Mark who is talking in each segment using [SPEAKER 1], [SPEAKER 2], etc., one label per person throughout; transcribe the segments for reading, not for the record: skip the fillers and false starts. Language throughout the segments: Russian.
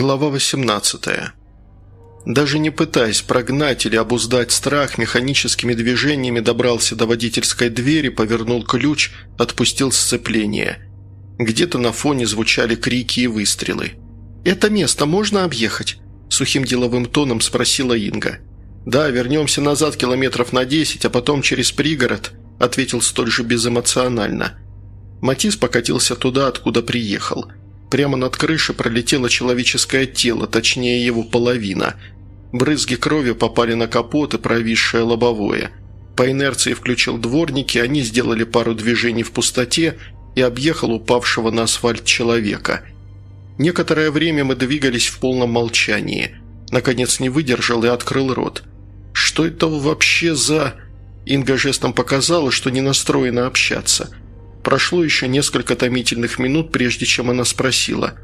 [SPEAKER 1] Глава 18. Даже не пытаясь прогнать или обуздать страх, механическими движениями добрался до водительской двери, повернул ключ, отпустил сцепление. Где-то на фоне звучали крики и выстрелы. «Это место можно объехать?» – сухим деловым тоном спросила Инга. «Да, вернемся назад километров на 10, а потом через пригород», – ответил столь же безэмоционально. Матис покатился туда, откуда приехал. Прямо над крышей пролетело человеческое тело, точнее его половина. Брызги крови попали на капот и провисшее лобовое. По инерции включил дворники, они сделали пару движений в пустоте и объехал упавшего на асфальт человека. Некоторое время мы двигались в полном молчании. Наконец не выдержал и открыл рот. «Что это вообще за...» Инга жестом показала, что не настроена общаться. Прошло еще несколько томительных минут, прежде чем она спросила.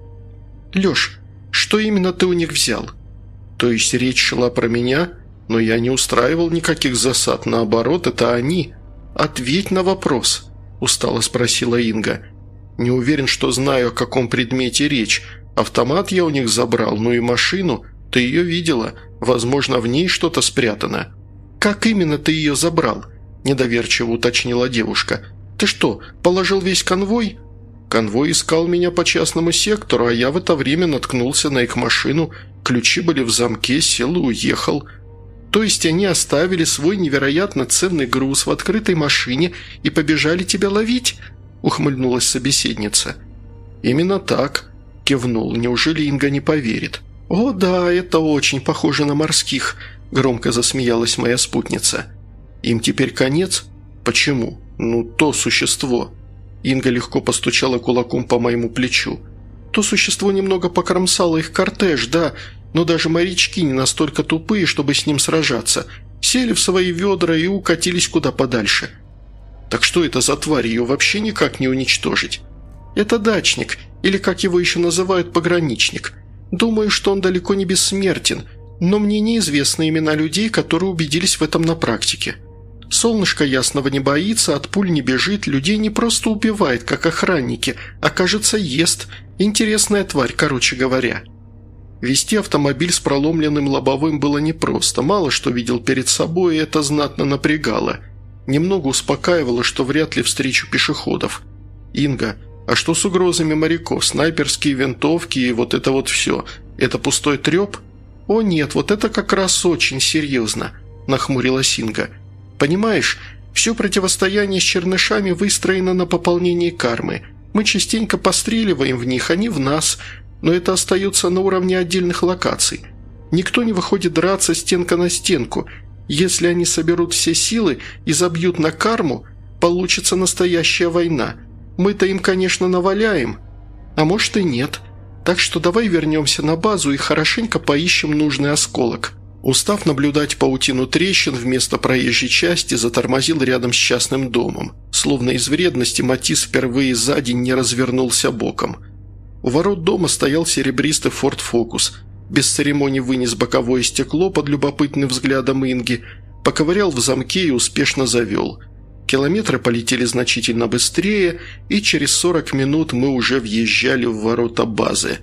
[SPEAKER 1] «Леш, что именно ты у них взял?» «То есть речь шла про меня? Но я не устраивал никаких засад, наоборот, это они». «Ответь на вопрос», – устало спросила Инга. «Не уверен, что знаю, о каком предмете речь. Автомат я у них забрал, ну и машину. Ты ее видела. Возможно, в ней что-то спрятано». «Как именно ты ее забрал?» – недоверчиво уточнила девушка. «Ты что, положил весь конвой?» «Конвой искал меня по частному сектору, а я в это время наткнулся на их машину. Ключи были в замке, сел и уехал». «То есть они оставили свой невероятно ценный груз в открытой машине и побежали тебя ловить?» – ухмыльнулась собеседница. «Именно так», – кивнул. «Неужели Инга не поверит?» «О да, это очень похоже на морских», – громко засмеялась моя спутница. «Им теперь конец? Почему?» «Ну, то существо». Инга легко постучала кулаком по моему плечу. «То существо немного покромсало их кортеж, да, но даже морячки не настолько тупые, чтобы с ним сражаться. Сели в свои ведра и укатились куда подальше». «Так что это за тварь? Ее вообще никак не уничтожить?» «Это дачник, или, как его еще называют, пограничник. Думаю, что он далеко не бессмертен, но мне неизвестны имена людей, которые убедились в этом на практике». Солнышко ясного не боится, от пуль не бежит, людей не просто убивает, как охранники, а, кажется, ест. Интересная тварь, короче говоря». Вести автомобиль с проломленным лобовым было непросто, мало что видел перед собой, и это знатно напрягало. Немного успокаивало, что вряд ли встречу пешеходов. «Инга, а что с угрозами моряков? Снайперские винтовки и вот это вот все. Это пустой треп?» «О нет, вот это как раз очень серьезно», – нахмурилась Инга. «Понимаешь, все противостояние с чернышами выстроено на пополнении кармы. Мы частенько постреливаем в них, они в нас, но это остается на уровне отдельных локаций. Никто не выходит драться стенка на стенку. Если они соберут все силы и забьют на карму, получится настоящая война. Мы-то им, конечно, наваляем, а может и нет. Так что давай вернемся на базу и хорошенько поищем нужный осколок». Устав наблюдать паутину трещин, вместо проезжей части затормозил рядом с частным домом. Словно из вредности Матис впервые за день не развернулся боком. У ворот дома стоял серебристый Ford Focus. Без церемоний вынес боковое стекло под любопытным взглядом Инги, поковырял в замке и успешно завел. Километры полетели значительно быстрее, и через 40 минут мы уже въезжали в ворота базы.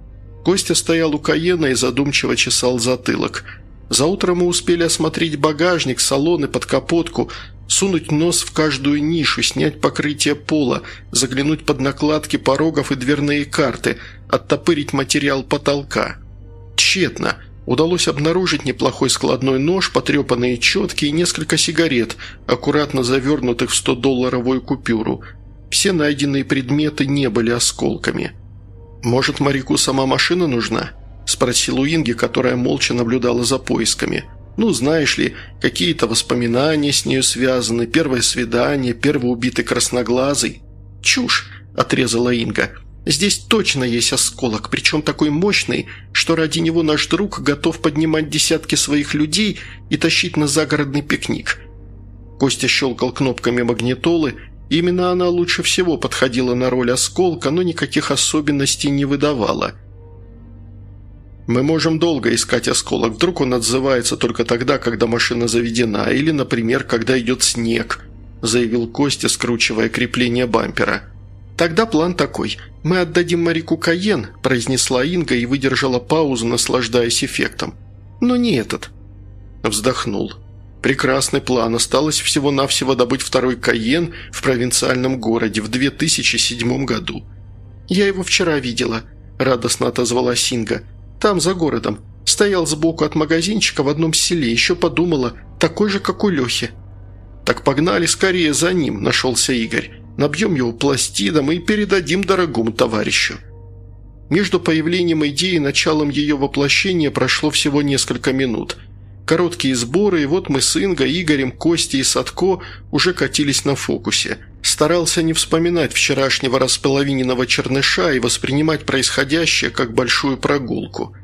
[SPEAKER 1] Костя стоял у Каена и задумчиво чесал затылок. Заутро мы успели осмотреть багажник, салон и подкапотку, сунуть нос в каждую нишу, снять покрытие пола, заглянуть под накладки порогов и дверные карты, оттопырить материал потолка. Тщетно. Удалось обнаружить неплохой складной нож, потрепанные четки и несколько сигарет, аккуратно завернутых в 100-долларовую купюру. Все найденные предметы не были осколками. «Может, моряку сама машина нужна?» – спросил у Инги, которая молча наблюдала за поисками. «Ну, знаешь ли, какие-то воспоминания с нею связаны, первое свидание, первый убитый красноглазый». «Чушь!» – отрезала Инга. «Здесь точно есть осколок, причем такой мощный, что ради него наш друг готов поднимать десятки своих людей и тащить на загородный пикник». Костя щелкал кнопками магнитолы. Именно она лучше всего подходила на роль осколка, но никаких особенностей не выдавала. «Мы можем долго искать осколок. Вдруг он отзывается только тогда, когда машина заведена, или, например, когда идет снег», – заявил Костя, скручивая крепление бампера. «Тогда план такой. Мы отдадим Марику Кайен», – произнесла Инга и выдержала паузу, наслаждаясь эффектом. «Но не этот». Вздохнул. Прекрасный план. Осталось всего-навсего добыть второй Кайен в провинциальном городе в 2007 году. «Я его вчера видела», – радостно отозвалась Инга. «Там, за городом. Стоял сбоку от магазинчика в одном селе. Еще подумала, такой же, как у Лехи». «Так погнали скорее за ним», – нашелся Игорь. «Набьем его пластидом и передадим дорогому товарищу». Между появлением идеи и началом ее воплощения прошло всего несколько минут. Короткие сборы, и вот мы с Ингой, Игорем, Костей и Садко уже катились на фокусе. Старался не вспоминать вчерашнего располовиненного черныша и воспринимать происходящее как большую прогулку.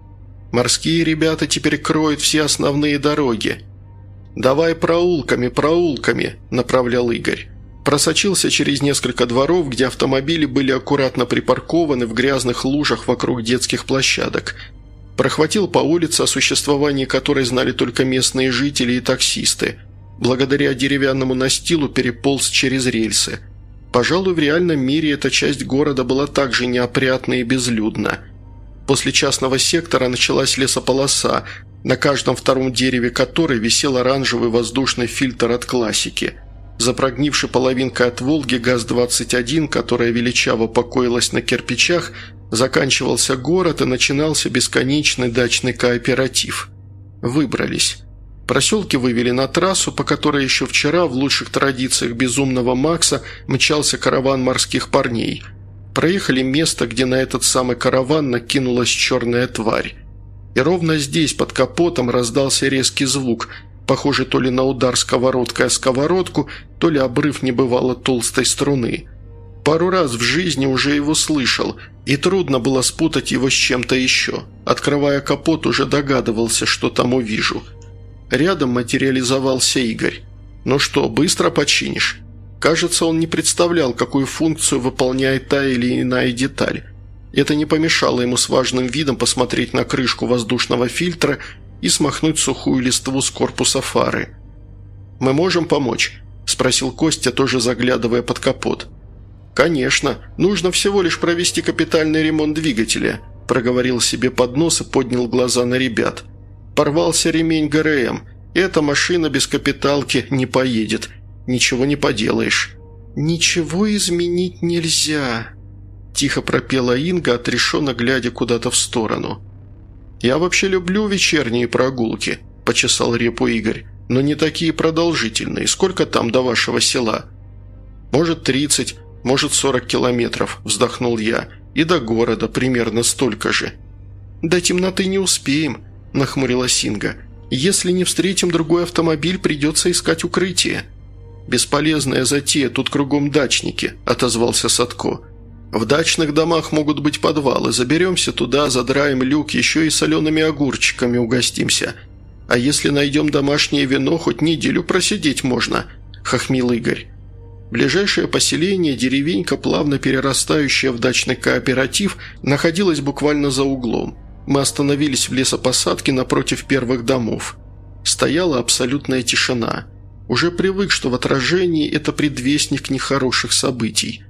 [SPEAKER 1] Морские ребята теперь кроют все основные дороги. «Давай проулками, проулками», – направлял Игорь. Просочился через несколько дворов, где автомобили были аккуратно припаркованы в грязных лужах вокруг детских площадок. Прохватил по улице, о существовании которой знали только местные жители и таксисты. Благодаря деревянному настилу переполз через рельсы. Пожалуй, в реальном мире эта часть города была также неопрятна и безлюдна. После частного сектора началась лесополоса, на каждом втором дереве которой висел оранжевый воздушный фильтр от классики. За прогнившей половинкой от «Волги» ГАЗ-21, которая величаво покоилась на кирпичах, заканчивался город и начинался бесконечный дачный кооператив. Выбрались. Проселки вывели на трассу, по которой еще вчера в лучших традициях безумного Макса мчался караван морских парней. Проехали место, где на этот самый караван накинулась черная тварь. И ровно здесь, под капотом, раздался резкий звук, похожий то ли на удар сковородкой о сковородку, то ли обрыв небывало толстой струны. Пару раз в жизни уже его слышал, и трудно было спутать его с чем-то еще. Открывая капот, уже догадывался, что там увижу. Рядом материализовался Игорь. «Ну что, быстро починишь?» Кажется, он не представлял, какую функцию выполняет та или иная деталь. Это не помешало ему с важным видом посмотреть на крышку воздушного фильтра и смахнуть сухую листву с корпуса фары. «Мы можем помочь?» – спросил Костя, тоже заглядывая под капот. «Конечно. Нужно всего лишь провести капитальный ремонт двигателя», – проговорил себе под нос и поднял глаза на ребят. «Порвался ремень ГРМ. Эта машина без капиталки не поедет. Ничего не поделаешь». «Ничего изменить нельзя», – тихо пропела Инга, отрешенно глядя куда-то в сторону. «Я вообще люблю вечерние прогулки», – почесал репу Игорь. «Но не такие продолжительные. Сколько там до вашего села?» «Может, 30, может, 40 километров», – вздохнул я. «И до города примерно столько же». «До темноты не успеем», – нахмурилась Инга. «Если не встретим другой автомобиль, придется искать укрытие». «Бесполезная затея, тут кругом дачники», – отозвался Садко. «В дачных домах могут быть подвалы. Заберемся туда, задраем люк, еще и солеными огурчиками угостимся. А если найдем домашнее вино, хоть неделю просидеть можно», – хохмил Игорь. Ближайшее поселение, деревенька, плавно перерастающая в дачный кооператив, находилась буквально за углом. Мы остановились в лесопосадке напротив первых домов. Стояла абсолютная тишина. Уже привык, что в отражении это предвестник нехороших событий.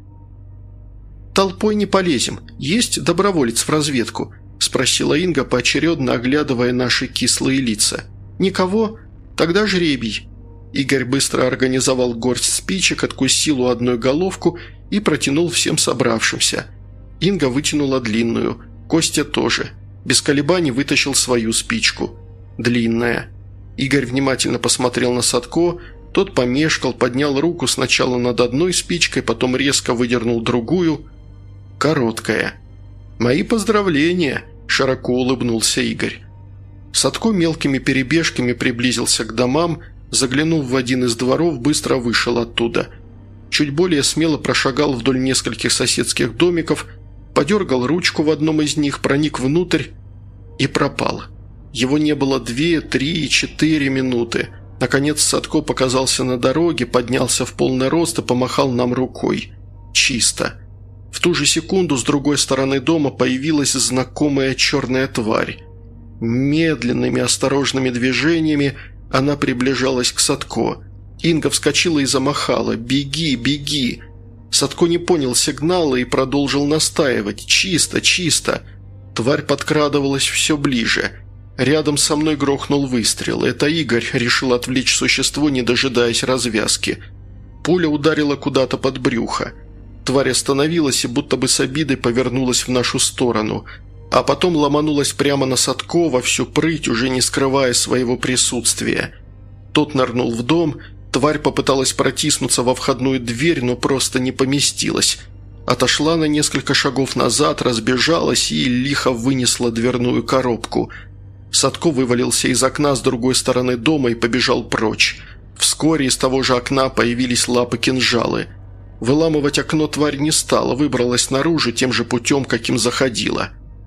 [SPEAKER 1] «Толпой не полезем. Есть доброволец в разведку?» – спросила Инга, поочередно оглядывая наши кислые лица. «Никого? Тогда жребий». Игорь быстро организовал горсть спичек, откусил у одной головку и протянул всем собравшимся. Инга вытянула длинную, Костя тоже. Без колебаний вытащил свою спичку. Длинная. Игорь внимательно посмотрел на Садко, тот помешкал, поднял руку сначала над одной спичкой, потом резко выдернул другую. Короткая. «Мои поздравления!» – широко улыбнулся Игорь. Садко мелкими перебежками приблизился к домам, заглянув в один из дворов, быстро вышел оттуда. Чуть более смело прошагал вдоль нескольких соседских домиков, подергал ручку в одном из них, проник внутрь и пропал. Его не было 2, 3, 4 минуты. Наконец Садко показался на дороге, поднялся в полный рост и помахал нам рукой. Чисто. В ту же секунду с другой стороны дома появилась знакомая черная тварь. Медленными осторожными движениями она приближалась к Садко. Инга вскочила и замахала. «Беги, беги!» Садко не понял сигнала и продолжил настаивать. «Чисто, чисто!» Тварь подкрадывалась все ближе. Рядом со мной грохнул выстрел. Это Игорь решил отвлечь существо, не дожидаясь развязки. Пуля ударила куда-то под брюхо. Тварь остановилась и будто бы с обидой повернулась в нашу сторону, а потом ломанулась прямо на Садко во всю прыть, уже не скрывая своего присутствия. Тот нырнул в дом, тварь попыталась протиснуться во входную дверь, но просто не поместилась. Отошла на несколько шагов назад, разбежалась и лихо вынесла дверную коробку. Садко вывалился из окна с другой стороны дома и побежал прочь. Вскоре из того же окна появились лапы-кинжалы. Выламывать окно тварь не стала, выбралась наружу тем же путем, каким заходила.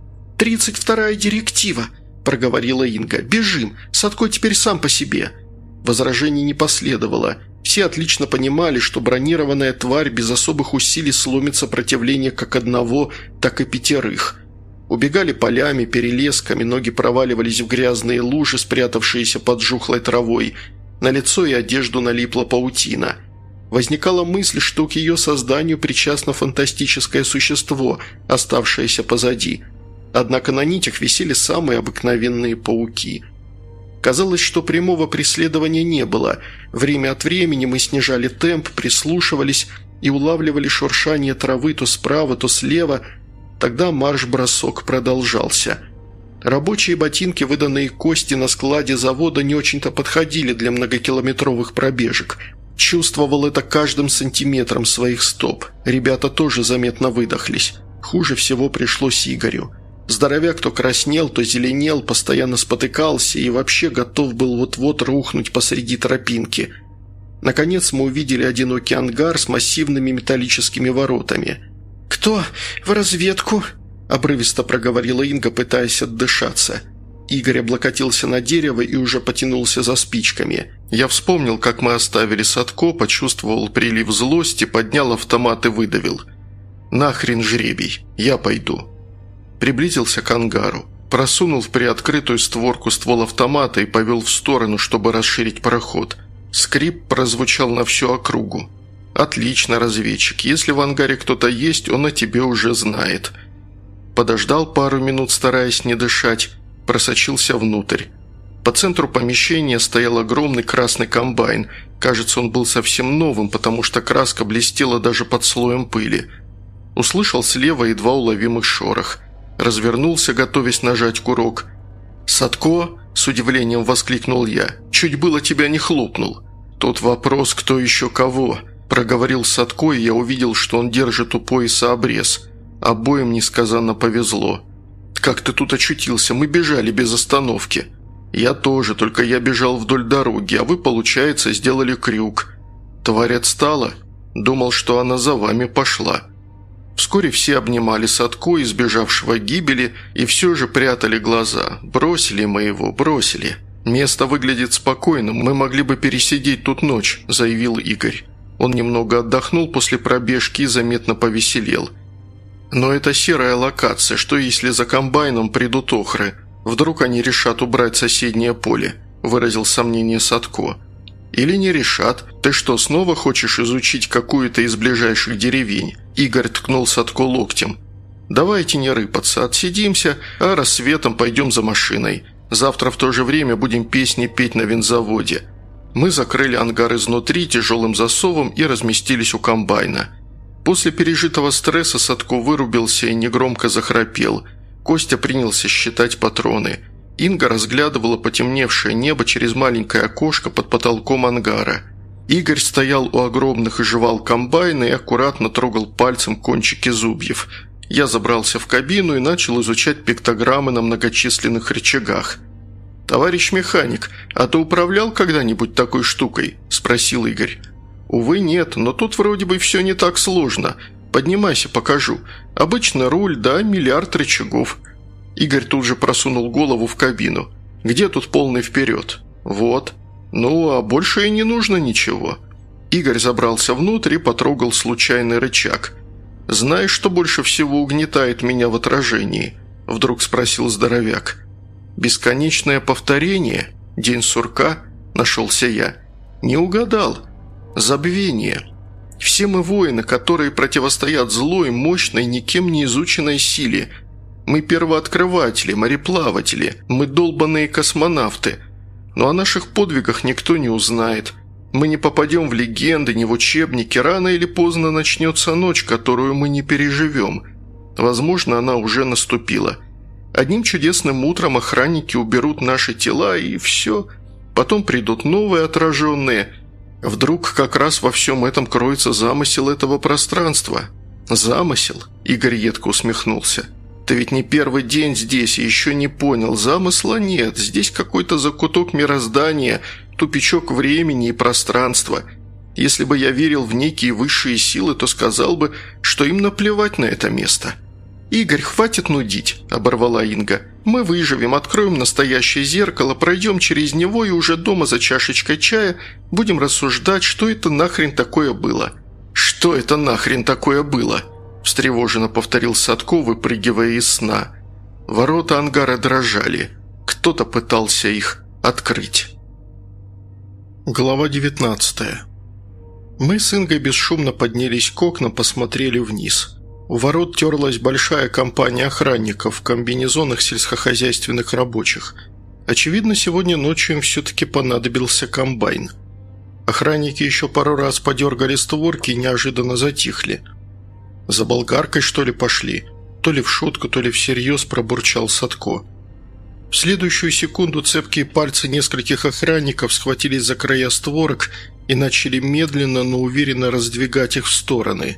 [SPEAKER 1] 32-я директива», – проговорила Инга. «Бежим, Садко теперь сам по себе». Возражений не последовало. Все отлично понимали, что бронированная тварь без особых усилий сломит сопротивление как одного, так и 5. Убегали полями, перелесками, ноги проваливались в грязные лужи, спрятавшиеся под жухлой травой. На лицо и одежду налипла паутина. Возникала мысль, что к ее созданию причастно фантастическое существо, оставшееся позади. Однако на нитях висели самые обыкновенные пауки. Казалось, что прямого преследования не было. Время от времени мы снижали темп, прислушивались и улавливали шуршание травы то справа, то слева. Тогда марш-бросок продолжался. Рабочие ботинки, выданные Кости на складе завода, не очень-то подходили для многокилометровых пробежек. Чувствовал это каждым сантиметром своих стоп. Ребята тоже заметно выдохлись. Хуже всего пришлось Игорю. Здоровяк то краснел, то зеленел, постоянно спотыкался и вообще готов был вот-вот рухнуть посреди тропинки. Наконец мы увидели одинокий ангар с массивными металлическими воротами. «Кто? В разведку?» – обрывисто проговорила Инга, пытаясь отдышаться. Игорь облокотился на дерево и уже потянулся за спичками. Я вспомнил, как мы оставили Садко, почувствовал прилив злости, поднял автомат и выдавил. «Нахрен жребий, я пойду». Приблизился к ангару, просунул в приоткрытую створку ствол автомата и повел в сторону, чтобы расширить проход. Скрип прозвучал на всю округу. «Отлично, разведчик. Если в ангаре кто-то есть, он о тебе уже знает». Подождал пару минут, стараясь не дышать, просочился внутрь. По центру помещения стоял огромный красный комбайн. Кажется, он был совсем новым, потому что краска блестела даже под слоем пыли. Услышал слева едва уловимый шорох. Развернулся, готовясь нажать курок. «Садко?» – с удивлением воскликнул я. «Чуть было тебя не хлопнул». «Тут вопрос, кто еще кого?» – проговорил Садко, и я увидел, что он держит у пояса обрез. Обоим несказанно повезло. «Как ты тут очутился? Мы бежали без остановки». «Я тоже, только я бежал вдоль дороги, а вы, получается, сделали крюк». «Тварь отстала?» «Думал, что она за вами пошла». Вскоре все обнимали Садко, избежавшего гибели, и все же прятали глаза. «Бросили мы его, бросили. Место выглядит спокойным, мы могли бы пересидеть тут ночь», – заявил Игорь. Он немного отдохнул после пробежки и заметно повеселел. «Но это серая локация, что если за комбайном придут охры? Вдруг они решат убрать соседнее поле?» – выразил сомнение Садко. «Или не решат. Ты что, снова хочешь изучить какую-то из ближайших деревень?» Игорь ткнул Садко локтем. «Давайте не рыпаться, отсидимся, а рассветом пойдем за машиной. Завтра в то же время будем песни петь на винзаводе». Мы закрыли ангар изнутри тяжелым засовом и разместились у комбайна. После пережитого стресса Садко вырубился и негромко захрапел. Костя принялся считать патроны. Инга разглядывала потемневшее небо через маленькое окошко под потолком ангара. Игорь стоял у огромных и жевал комбайна и аккуратно трогал пальцем кончики зубьев. Я забрался в кабину и начал изучать пиктограммы на многочисленных рычагах. «Товарищ механик, а ты управлял когда-нибудь такой штукой?» – спросил Игорь. «Увы, нет, но тут вроде бы все не так сложно. Поднимайся, покажу. Обычно руль, да, миллиард рычагов». Игорь тут же просунул голову в кабину. «Где тут полный вперед?» «Вот». «Ну, а больше и не нужно ничего». Игорь забрался внутрь и потрогал случайный рычаг. «Знаешь, что больше всего угнетает меня в отражении?» – вдруг спросил здоровяк. «Бесконечное повторение? День сурка?» – нашелся я. «Не угадал. Забвение. Все мы воины, которые противостоят злой, мощной, никем не изученной силе. Мы первооткрыватели, мореплаватели, мы долбаные космонавты. Но о наших подвигах никто не узнает. Мы не попадем в легенды, ни в учебники. Рано или поздно начнется ночь, которую мы не переживем. Возможно, она уже наступила. Одним чудесным утром охранники уберут наши тела, и все. Потом придут новые отраженные. Вдруг как раз во всем этом кроется замысел этого пространства. «Замысел?» – Игорь едко усмехнулся. «Ты ведь не первый день здесь и еще не понял. Замысла нет. Здесь какой-то закуток мироздания, тупичок времени и пространства. Если бы я верил в некие высшие силы, то сказал бы, что им наплевать на это место». «Игорь, хватит нудить», – оборвала Инга. «Мы выживем, откроем настоящее зеркало, пройдем через него и уже дома за чашечкой чая будем рассуждать, что это нахрен такое было». «Что это нахрен такое было?» – встревоженно повторил Садко, выпрыгивая из сна. Ворота ангара дрожали. Кто-то пытался их открыть. Глава 19. Мы с Ингой бесшумно поднялись к окнам, посмотрели вниз. У ворот терлась большая компания охранников в комбинезонах сельскохозяйственных рабочих. Очевидно, сегодня ночью им все-таки понадобился комбайн. Охранники еще пару раз подергали створки и неожиданно затихли. «За болгаркой, что ли, пошли?» То ли в шутку, то ли всерьез пробурчал Садко. В следующую секунду цепкие пальцы нескольких охранников схватились за края створок и начали медленно, но уверенно раздвигать их в стороны.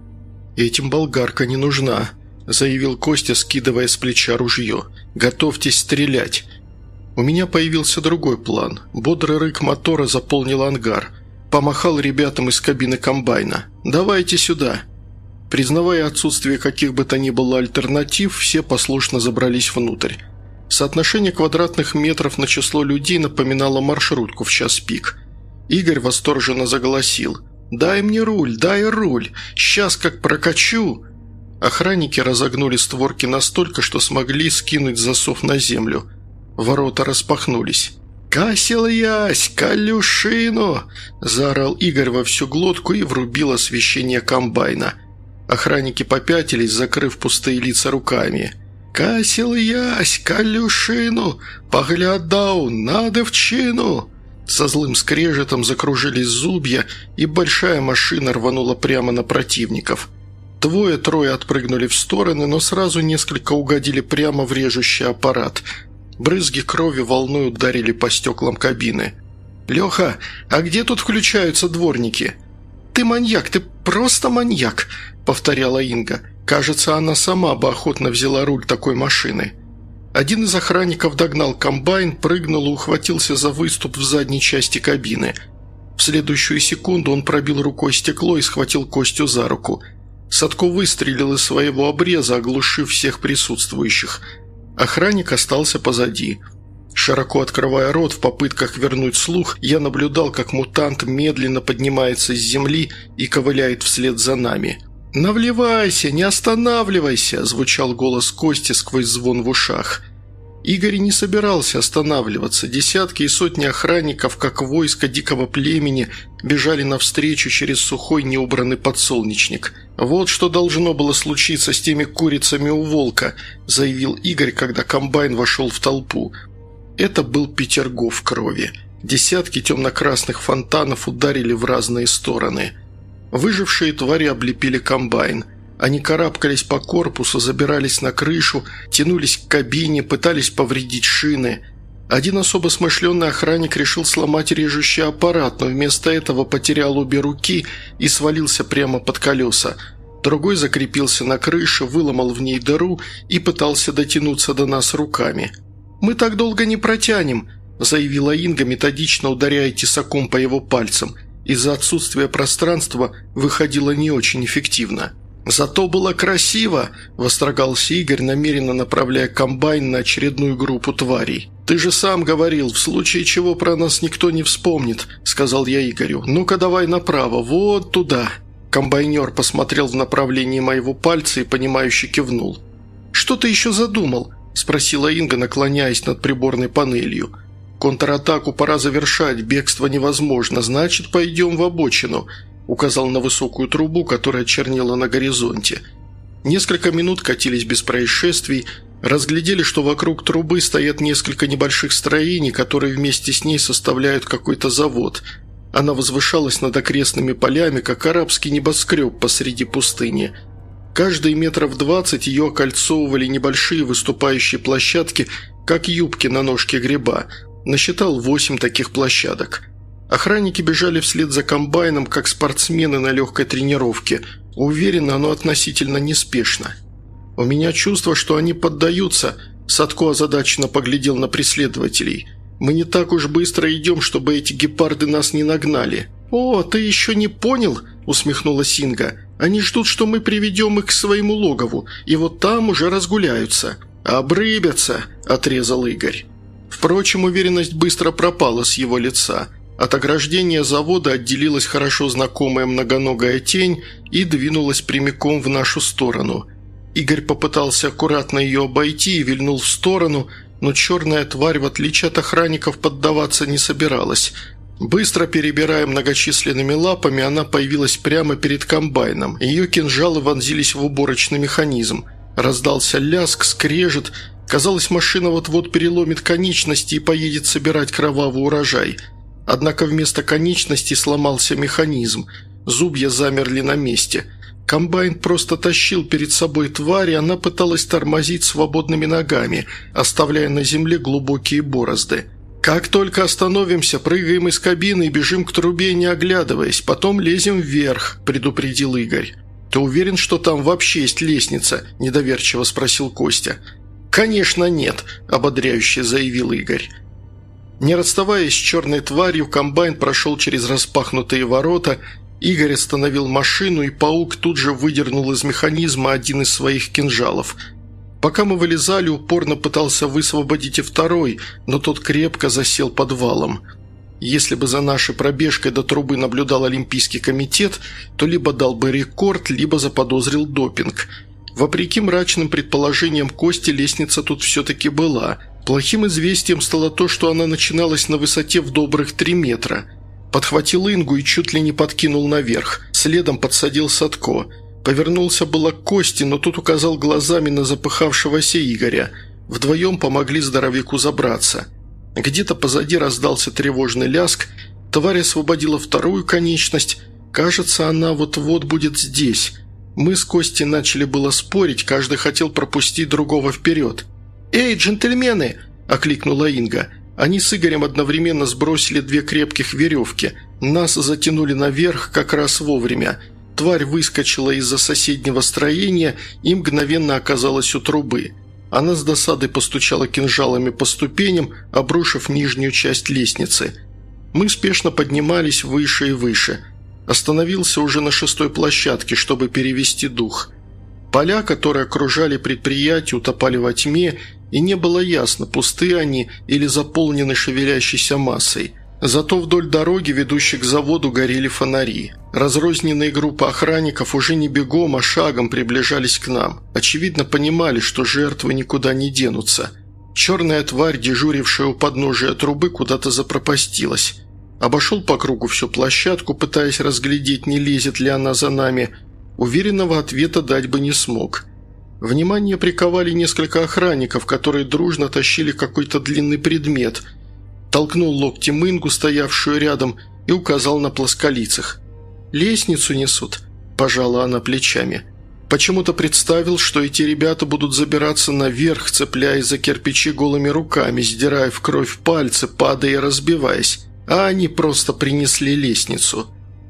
[SPEAKER 1] «Этим болгарка не нужна», – заявил Костя, скидывая с плеча ружье. «Готовьтесь стрелять». У меня появился другой план. Бодрый рык мотора заполнил ангар. Помахал ребятам из кабины комбайна. «Давайте сюда». Признавая отсутствие каких бы то ни было альтернатив, все послушно забрались внутрь. Соотношение квадратных метров на число людей напоминало маршрутку в час пик. Игорь восторженно заголосил: «Дай мне руль, дай руль! Сейчас как прокачу!» Охранники разогнули створки настолько, что смогли скинуть засов на землю. Ворота распахнулись. «Касил ясь, Калюшину!» – заорал Игорь во всю глотку и врубил освещение комбайна. Охранники попятились, закрыв пустые лица руками. «Касил ясь, Калюшину! Поглядал, надо в чину!» Со злым скрежетом закружились зубья, и большая машина рванула прямо на противников. Двое-трое отпрыгнули в стороны, но сразу несколько угодили прямо в режущий аппарат. Брызги крови волной ударили по стеклам кабины. «Леха, а где тут включаются дворники?» «Ты маньяк, ты просто маньяк», – повторяла Инга. Кажется, она сама бы охотно взяла руль такой машины. Один из охранников догнал комбайн, прыгнул и ухватился за выступ в задней части кабины. В следующую секунду он пробил рукой стекло и схватил Костю за руку. Садко выстрелил из своего обреза, оглушив всех присутствующих. Охранник остался позади. Широко открывая рот в попытках вернуть слух, я наблюдал, как мутант медленно поднимается с земли и ковыляет вслед за нами. «Навливайся, не останавливайся!» – звучал голос Кости сквозь звон в ушах. Игорь не собирался останавливаться. Десятки и сотни охранников, как войско дикого племени, бежали навстречу через сухой неубранный подсолнечник. «Вот что должно было случиться с теми курицами у волка», – заявил Игорь, когда комбайн вошел в толпу. Это был Петергоф крови. Десятки темно-красных фонтанов ударили в разные стороны. Выжившие твари облепили комбайн. Они карабкались по корпусу, забирались на крышу, тянулись к кабине, пытались повредить шины. Один особо смышленый охранник решил сломать режущий аппарат, но вместо этого потерял обе руки и свалился прямо под колеса. Другой закрепился на крыше, выломал в ней дыру и пытался дотянуться до нас руками. «Мы так долго не протянем», – заявила Инга, методично ударяя тесаком по его пальцам. Из-за отсутствия пространства выходило не очень эффективно. «Зато было красиво!» – восторгался Игорь, намеренно направляя комбайн на очередную группу тварей. «Ты же сам говорил, в случае чего про нас никто не вспомнит», – сказал я Игорю. «Ну-ка давай направо, вот туда». Комбайнер посмотрел в направлении моего пальца и, понимающе кивнул. «Что ты еще задумал?» – спросила Инга, наклоняясь над приборной панелью. «Контратаку пора завершать, бегство невозможно, значит, пойдем в обочину. – указал на высокую трубу, которая чернела на горизонте. Несколько минут катились без происшествий, разглядели, что вокруг трубы стоят несколько небольших строений, которые вместе с ней составляют какой-то завод. Она возвышалась над окрестными полями, как арабский небоскреб посреди пустыни. Каждые метров 20 ее окольцовывали небольшие выступающие площадки, как юбки на ножке гриба. Насчитал 8 таких площадок. Охранники бежали вслед за комбайном, как спортсмены на легкой тренировке. Уверенно, но относительно неспешно. «У меня чувство, что они поддаются», – Садко озадаченно поглядел на преследователей. «Мы не так уж быстро идем, чтобы эти гепарды нас не нагнали». «О, ты еще не понял?» – усмехнулась Инга. «Они ждут, что мы приведем их к своему логову, и вот там уже разгуляются». «Обрыбятся», – отрезал Игорь. Впрочем, уверенность быстро пропала с его лица. От ограждения завода отделилась хорошо знакомая многоногая тень и двинулась прямиком в нашу сторону. Игорь попытался аккуратно ее обойти и вильнул в сторону, но черная тварь, в отличие от охранников, поддаваться не собиралась. Быстро перебирая многочисленными лапами, она появилась прямо перед комбайном. Ее кинжалы вонзились в уборочный механизм. Раздался лязг, скрежет. Казалось, машина вот-вот переломит конечности и поедет собирать кровавый урожай. Однако вместо конечностей сломался механизм. Зубья замерли на месте. Комбайн просто тащил перед собой тварь, и она пыталась тормозить свободными ногами, оставляя на земле глубокие борозды. «Как только остановимся, прыгаем из кабины и бежим к трубе, не оглядываясь, потом лезем вверх», – предупредил Игорь. «Ты уверен, что там вообще есть лестница?» – недоверчиво спросил Костя. «Конечно нет», – ободряюще заявил Игорь. Не расставаясь с черной тварью, комбайн прошел через распахнутые ворота. Игорь остановил машину, и паук тут же выдернул из механизма один из своих кинжалов. Пока мы вылезали, упорно пытался высвободить и второй, но тот крепко засел под валом. Если бы за нашей пробежкой до трубы наблюдал Олимпийский комитет, то либо дал бы рекорд, либо заподозрил допинг. Вопреки мрачным предположениям Кости, лестница тут все-таки была. Плохим известием стало то, что она начиналась на высоте в добрых 3 метра. Подхватил Ингу и чуть ли не подкинул наверх. Следом подсадил Садко. Повернулся было к Косте, но тут указал глазами на запыхавшегося Игоря. Вдвоем помогли здоровяку забраться. Где-то позади раздался тревожный лязг. Тварь освободила вторую конечность. Кажется, она вот-вот будет здесь. Мы с Костей начали было спорить, каждый хотел пропустить другого вперед. «Эй, джентльмены!» – окликнула Инга. Они с Игорем одновременно сбросили 2 крепких веревки. Нас затянули наверх как раз вовремя. Тварь выскочила из-за соседнего строения и мгновенно оказалась у трубы. Она с досадой постучала кинжалами по ступеням, обрушив нижнюю часть лестницы. Мы спешно поднимались выше и выше. Остановился уже на 6-й площадке, чтобы перевести дух. Поля, которые окружали предприятие, утопали во тьме, и не было ясно, пусты они или заполнены шевелящейся массой. Зато вдоль дороги, ведущей к заводу, горели фонари. Разрозненные группы охранников уже не бегом, а шагом приближались к нам. Очевидно, понимали, что жертвы никуда не денутся. Черная тварь, дежурившая у подножия трубы, куда-то запропастилась. Обошел по кругу всю площадку, пытаясь разглядеть, не лезет ли она за нами. Уверенного ответа дать бы не смог. Внимание приковали несколько охранников, которые дружно тащили какой-то длинный предмет. Толкнул локтем Ингу, стоявшую рядом, и указал на плосколицах. «Лестницу несут», – пожала она плечами. Почему-то представил, что эти ребята будут забираться наверх, цепляясь за кирпичи голыми руками, сдирая в кровь пальцы, падая и разбиваясь. А они просто принесли лестницу.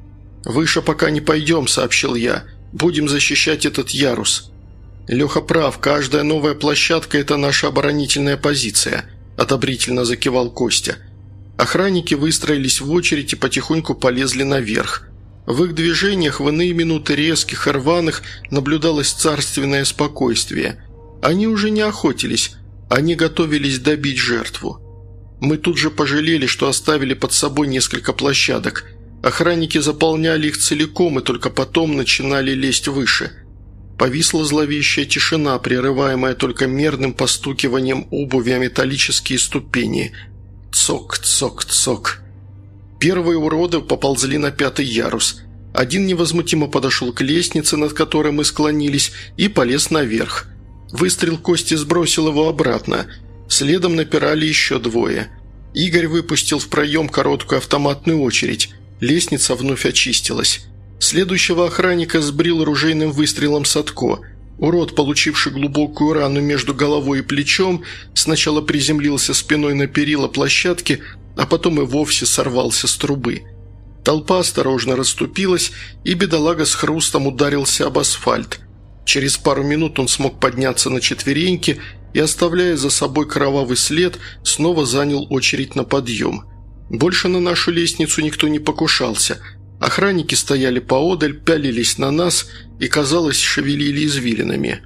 [SPEAKER 1] «Выше пока не пойдем», – сообщил я. «Будем защищать этот ярус». «Леха прав, каждая новая площадка – это наша оборонительная позиция», – одобрительно закивал Костя. Охранники выстроились в очередь и потихоньку полезли наверх. В их движениях в иные минуты резких и рваных наблюдалось царственное спокойствие. Они уже не охотились, они готовились добить жертву. Мы тут же пожалели, что оставили под собой несколько площадок. Охранники заполняли их целиком и только потом начинали лезть выше. Повисла зловещая тишина, прерываемая только мерным постукиванием обуви о металлические ступени. Цок, цок, цок. Первые уроды поползли на 5-й ярус. Один невозмутимо подошел к лестнице, над которой мы склонились, и полез наверх. Выстрел Кости сбросил его обратно. Следом напирали еще двое. Игорь выпустил в проем короткую автоматную очередь. Лестница вновь очистилась. Следующего охранника сбрил ружейным выстрелом Садко. Урод, получивший глубокую рану между головой и плечом, сначала приземлился спиной на перила площадки, а потом и вовсе сорвался с трубы. Толпа осторожно расступилась, и бедолага с хрустом ударился об асфальт. Через пару минут он смог подняться на четвереньки и, оставляя за собой кровавый след, снова занял очередь на подъем. Больше на нашу лестницу никто не покушался. Охранники стояли поодаль, пялились на нас и, казалось, шевелили извилинами.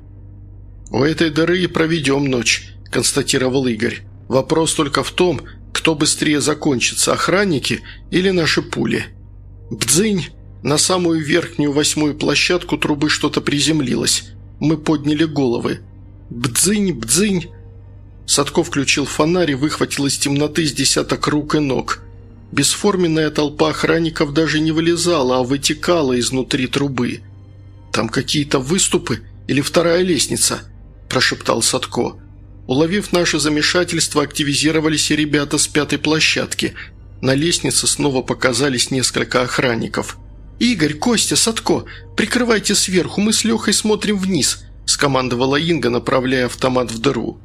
[SPEAKER 1] «У этой дыры и проведем ночь», – констатировал Игорь. «Вопрос только в том, кто быстрее закончится, охранники или наши пули». Бдзынь! На самую верхнюю 8-ю площадку трубы что-то приземлилось. Мы подняли головы. Бдзынь, бдзынь! Садко включил фонарь и выхватил из темноты с десяток рук и ног. Бесформенная толпа охранников даже не вылезала, а вытекала изнутри трубы. «Там какие-то выступы или вторая лестница?» – прошептал Садко. Уловив наше замешательство, активизировались и ребята с 5-й площадки. На лестнице снова показались несколько охранников. «Игорь, Костя, Садко, прикрывайте сверху, мы с Лехой смотрим вниз», – скомандовала Инга, направляя автомат в дыру.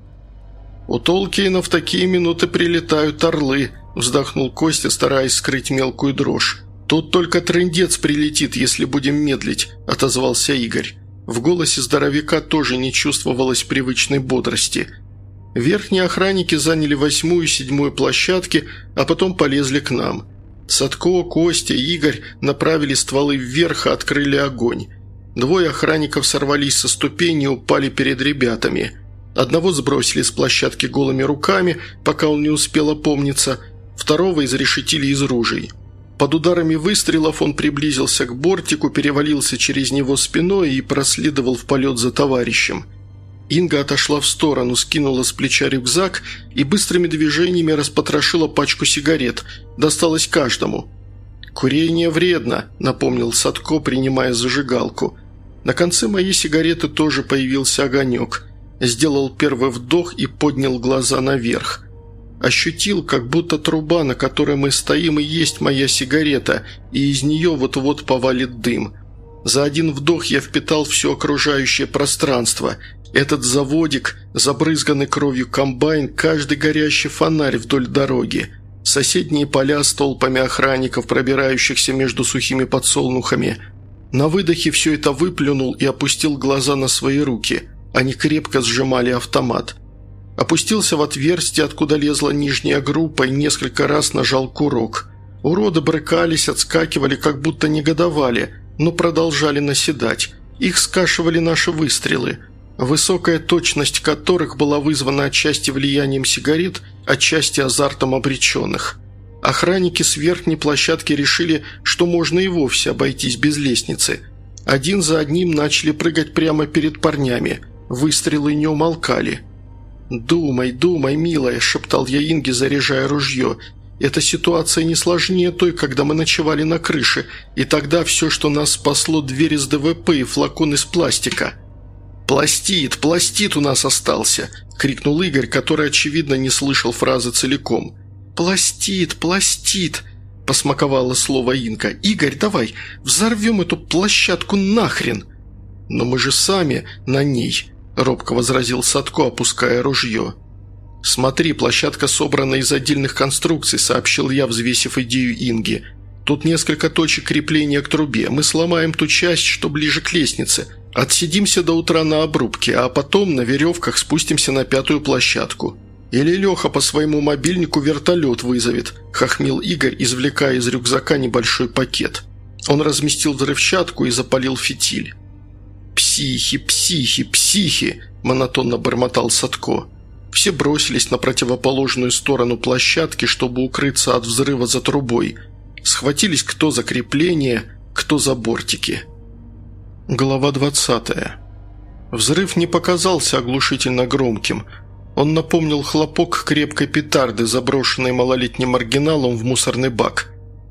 [SPEAKER 1] «У Толкиена в такие минуты прилетают орлы», – вздохнул Костя, стараясь скрыть мелкую дрожь. «Тут только трындец прилетит, если будем медлить», – отозвался Игорь. В голосе здоровяка тоже не чувствовалось привычной бодрости. Верхние охранники заняли 8-ю и 7-ю площадки, а потом полезли к нам. Садко, Костя, Игорь направили стволы вверх и открыли огонь. Двое охранников сорвались со ступени и упали перед ребятами. Одного сбросили с площадки голыми руками, пока он не успел опомниться, второго изрешетили из ружей. Под ударами выстрелов он приблизился к бортику, перевалился через него спиной и проследовал в полет за товарищем. Инга отошла в сторону, скинула с плеча рюкзак и быстрыми движениями распотрошила пачку сигарет. Досталось каждому. «Курение вредно», – напомнил Садко, принимая зажигалку. На конце моей сигареты тоже появился огонек. Сделал первый вдох и поднял глаза наверх. Ощутил, как будто труба, на которой мы стоим, и есть моя сигарета, и из нее вот-вот повалит дым. За один вдох я впитал все окружающее пространство. Этот заводик, забрызганный кровью комбайн, каждый горящий фонарь вдоль дороги. Соседние поля с толпами охранников, пробирающихся между сухими подсолнухами. На выдохе все это выплюнул и опустил глаза на свои руки. Они крепко сжимали автомат. Опустился в отверстие, откуда лезла нижняя группа, и несколько раз нажал курок. Уроды брыкались, отскакивали, как будто негодовали, но продолжали наседать. Их скашивали наши выстрелы, высокая точность которых была вызвана отчасти влиянием сигарет, отчасти азартом обреченных. Охранники с верхней площадки решили, что можно и вовсе обойтись без лестницы. Один за одним начали прыгать прямо перед парнями. Выстрелы не умолкали. «Думай, думай, милая», – шептал я Инге, заряжая ружье. «Эта ситуация не сложнее той, когда мы ночевали на крыше, и тогда все, что нас спасло, дверь из ДВП и флакон из пластика». «Пластит, пластит у нас остался!» – крикнул Игорь, который, очевидно, не слышал фразы целиком. «Пластит, пластит!» – посмаковало слово Инга. «Игорь, давай, взорвем эту площадку нахрен!» «Но мы же сами на ней!» – робко возразил Садко, опуская ружье. «Смотри, площадка собрана из отдельных конструкций», – сообщил я, взвесив идею Инги. «Тут несколько точек крепления к трубе. Мы сломаем ту часть, что ближе к лестнице. Отсидимся до утра на обрубке, а потом на веревках спустимся на 5-ю площадку. Или Леха по своему мобильнику вертолет вызовет», – хохмил Игорь, извлекая из рюкзака небольшой пакет. Он разместил взрывчатку и запалил фитиль. «Психи, психи, психи!» – монотонно бормотал Садко. Все бросились на противоположную сторону площадки, чтобы укрыться от взрыва за трубой. Схватились кто за крепление, кто за бортики. Глава 20. Взрыв не показался оглушительно громким. Он напомнил хлопок крепкой петарды, заброшенной малолетним маргиналом в мусорный бак.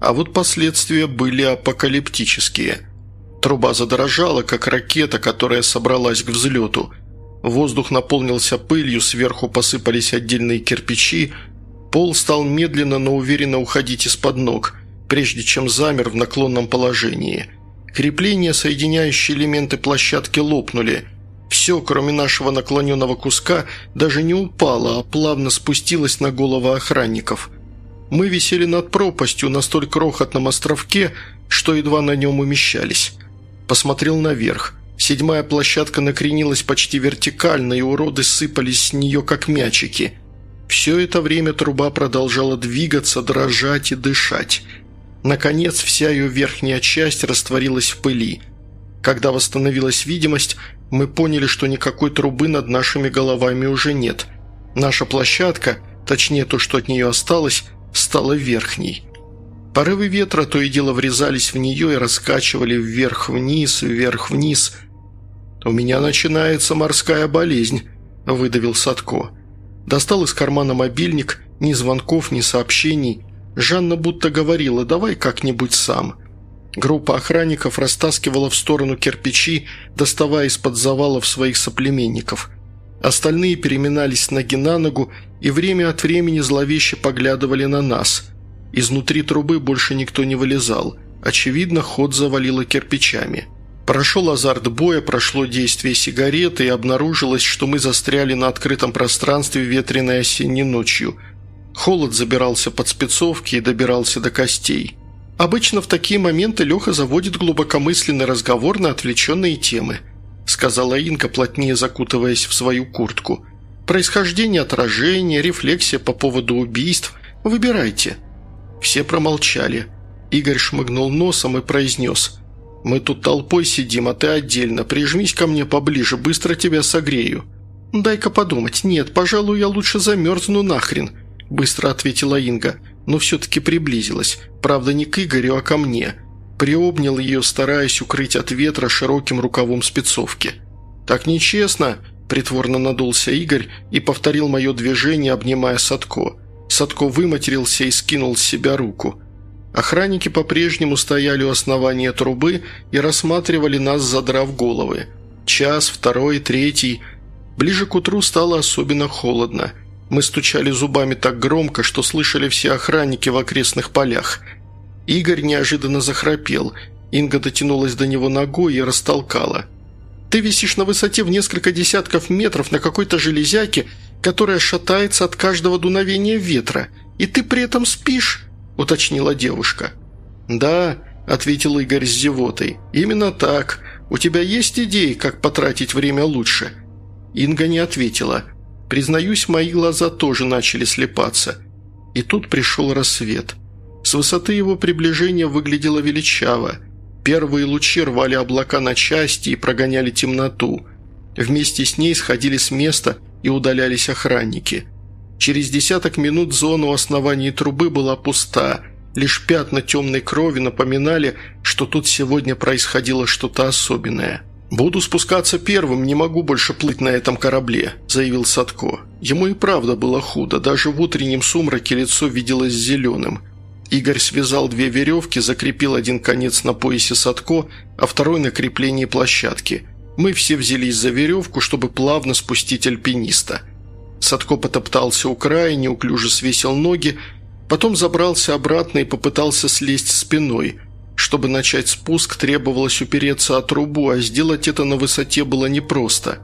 [SPEAKER 1] А вот последствия были апокалиптические. Труба задрожала, как ракета, которая собралась к взлету. Воздух наполнился пылью, сверху посыпались отдельные кирпичи. Пол стал медленно, но уверенно уходить из-под ног, прежде чем замер в наклонном положении. Крепления, соединяющие элементы площадки, лопнули. Все, кроме нашего наклоненного куска, даже не упало, а плавно спустилось на головы охранников. Мы висели над пропастью на столь крохотном островке, что едва на нем умещались. Посмотрел наверх. 7-я площадка накренилась почти вертикально, и уроды сыпались с нее, как мячики. Все это время труба продолжала двигаться, дрожать и дышать. Наконец, вся ее верхняя часть растворилась в пыли. Когда восстановилась видимость, мы поняли, что никакой трубы над нашими головами уже нет. Наша площадка, точнее то, что от нее осталось, стала верхней. Порывы ветра то и дело врезались в нее и раскачивали вверх-вниз, вверх-вниз. «У меня начинается морская болезнь», – выдавил Садко. Достал из кармана мобильник, ни звонков, ни сообщений. Жанна будто говорила: «Давай как-нибудь сам». Группа охранников растаскивала в сторону кирпичи, доставая из-под завалов своих соплеменников. Остальные переминались с ноги на ногу и время от времени зловеще поглядывали на нас. Изнутри трубы больше никто не вылезал. Очевидно, ход завалило кирпичами. Прошел азарт боя, прошло действие сигареты, и обнаружилось, что мы застряли на открытом пространстве ветреной осенней ночью. Холод забирался под спецовки и добирался до костей. «Обычно в такие моменты Леха заводит глубокомысленный разговор на отвлеченные темы», сказала Инга, плотнее закутываясь в свою куртку. «Происхождение отражения, рефлексия по поводу убийств. Выбирайте». Все промолчали. Игорь шмыгнул носом и произнес: «Мы тут толпой сидим, а ты отдельно. Прижмись ко мне поближе, быстро тебя согрею». «Дай-ка подумать. Нет, пожалуй, я лучше замерзну нахрен», быстро ответила Инга, но все-таки приблизилась. Правда, не к Игорю, а ко мне. Приобнял ее, стараясь укрыть от ветра широким рукавом спецовки. «Так нечестно», – притворно надулся Игорь и повторил мое движение, обнимая Садко. Садко выматерился и скинул с себя руку. Охранники по-прежнему стояли у основания трубы и рассматривали нас, задрав головы. Час, второй, третий. Ближе к утру стало особенно холодно. Мы стучали зубами так громко, что слышали все охранники в окрестных полях. Игорь неожиданно захрапел. Инга дотянулась до него ногой и растолкала. «Ты висишь на высоте в несколько десятков метров на какой-то железяке, которая шатается от каждого дуновения ветра, и ты при этом спишь?» – уточнила девушка. «Да», – ответил Игорь с зевотой, – «именно так. У тебя есть идеи, как потратить время лучше?» Инга не ответила. Признаюсь, мои глаза тоже начали слепаться. И тут пришел рассвет. С высоты его приближения выглядело величаво. Первые лучи рвали облака на части и прогоняли темноту. Вместе с ней сходили с места и удалялись охранники. Через десяток минут зона у основания трубы была пуста. Лишь пятна темной крови напоминали, что тут сегодня происходило что-то особенное. «Буду спускаться первым, не могу больше плыть на этом корабле», – заявил Садко. Ему и правда было худо, даже в утреннем сумраке лицо виделось зеленым. Игорь связал 2 веревки, закрепил один конец на поясе Садко, а второй на креплении площадки. Мы все взялись за веревку, чтобы плавно спустить альпиниста. Садко потоптался у края, неуклюже свесил ноги, потом забрался обратно и попытался слезть спиной. Чтобы начать спуск, требовалось упереться о трубу, а сделать это на высоте было непросто.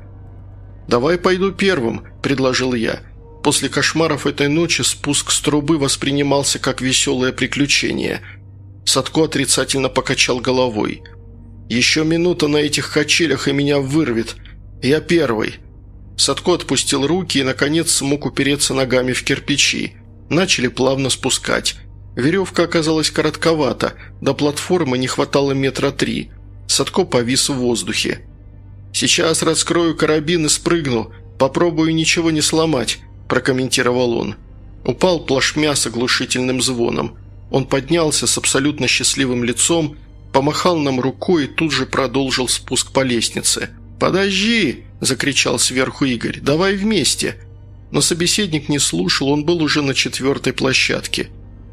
[SPEAKER 1] «Давай пойду первым», – предложил я. После кошмаров этой ночи спуск с трубы воспринимался как веселое приключение. Садко отрицательно покачал головой. «Еще минута на этих качелях, и меня вырвет. Я первый». Садко отпустил руки и, наконец, смог упереться ногами в кирпичи. Начали плавно спускать. Веревка оказалась коротковата, до платформы не хватало 3 метра. Садко повис в воздухе. «Сейчас раскрою карабин и спрыгну, попробую ничего не сломать», – прокомментировал он. Упал плашмя с оглушительным звоном. Он поднялся с абсолютно счастливым лицом, помахал нам рукой и тут же продолжил спуск по лестнице. «Подожди!» – закричал сверху Игорь. «Давай вместе!» Но собеседник не слушал, он был уже на 4-й площадке.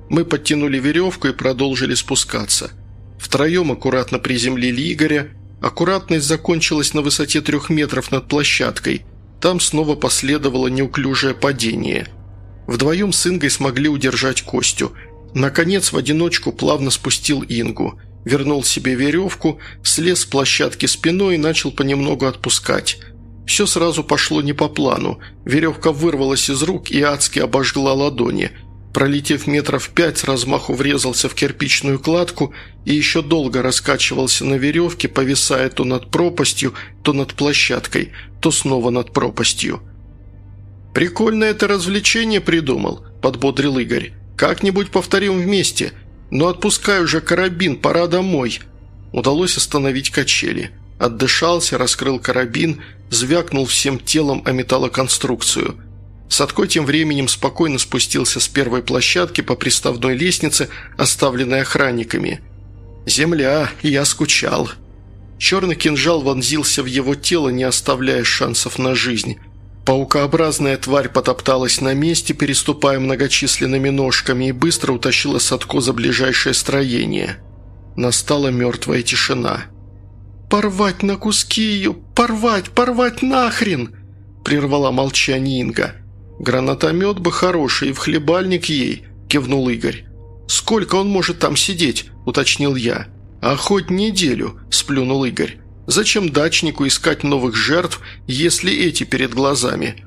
[SPEAKER 1] Мы подтянули веревку и продолжили спускаться. Втроем аккуратно приземлили Игоря. Аккуратность закончилась на высоте 3 метров над площадкой. Там снова последовало неуклюжее падение. Вдвоем с Ингой смогли удержать Костю. Наконец, в одиночку плавно спустил Ингу. Вернул себе веревку, слез с площадки спиной и начал понемногу отпускать. Все сразу пошло не по плану. Веревка вырвалась из рук и адски обожгла ладони. Пролетев метров 5, с размаху врезался в кирпичную кладку и еще долго раскачивался на веревке, повисая то над пропастью, то над площадкой, то снова над пропастью. «Прикольное это развлечение придумал», – подбодрил Игорь. «Как-нибудь повторим вместе. Но отпускай уже карабин, пора домой». Удалось остановить качели. Отдышался, раскрыл карабин, звякнул всем телом о металлоконструкцию. Садко тем временем спокойно спустился с первой площадки по приставной лестнице, оставленной охранниками. «Земля, я скучал». Черный кинжал вонзился в его тело, не оставляя шансов на жизнь. Паукообразная тварь потопталась на месте, переступая многочисленными ножками, и быстро утащила Садко за ближайшее строение. Настала мертвая тишина. «Порвать на куски ее! Порвать нахрен!» – прервала молчание Инга. «Гранатомет бы хороший, и в хлебальник ей», – кивнул Игорь. «Сколько он может там сидеть?» – уточнил я. «А хоть неделю», – сплюнул Игорь. «Зачем дачнику искать новых жертв, если эти перед глазами?»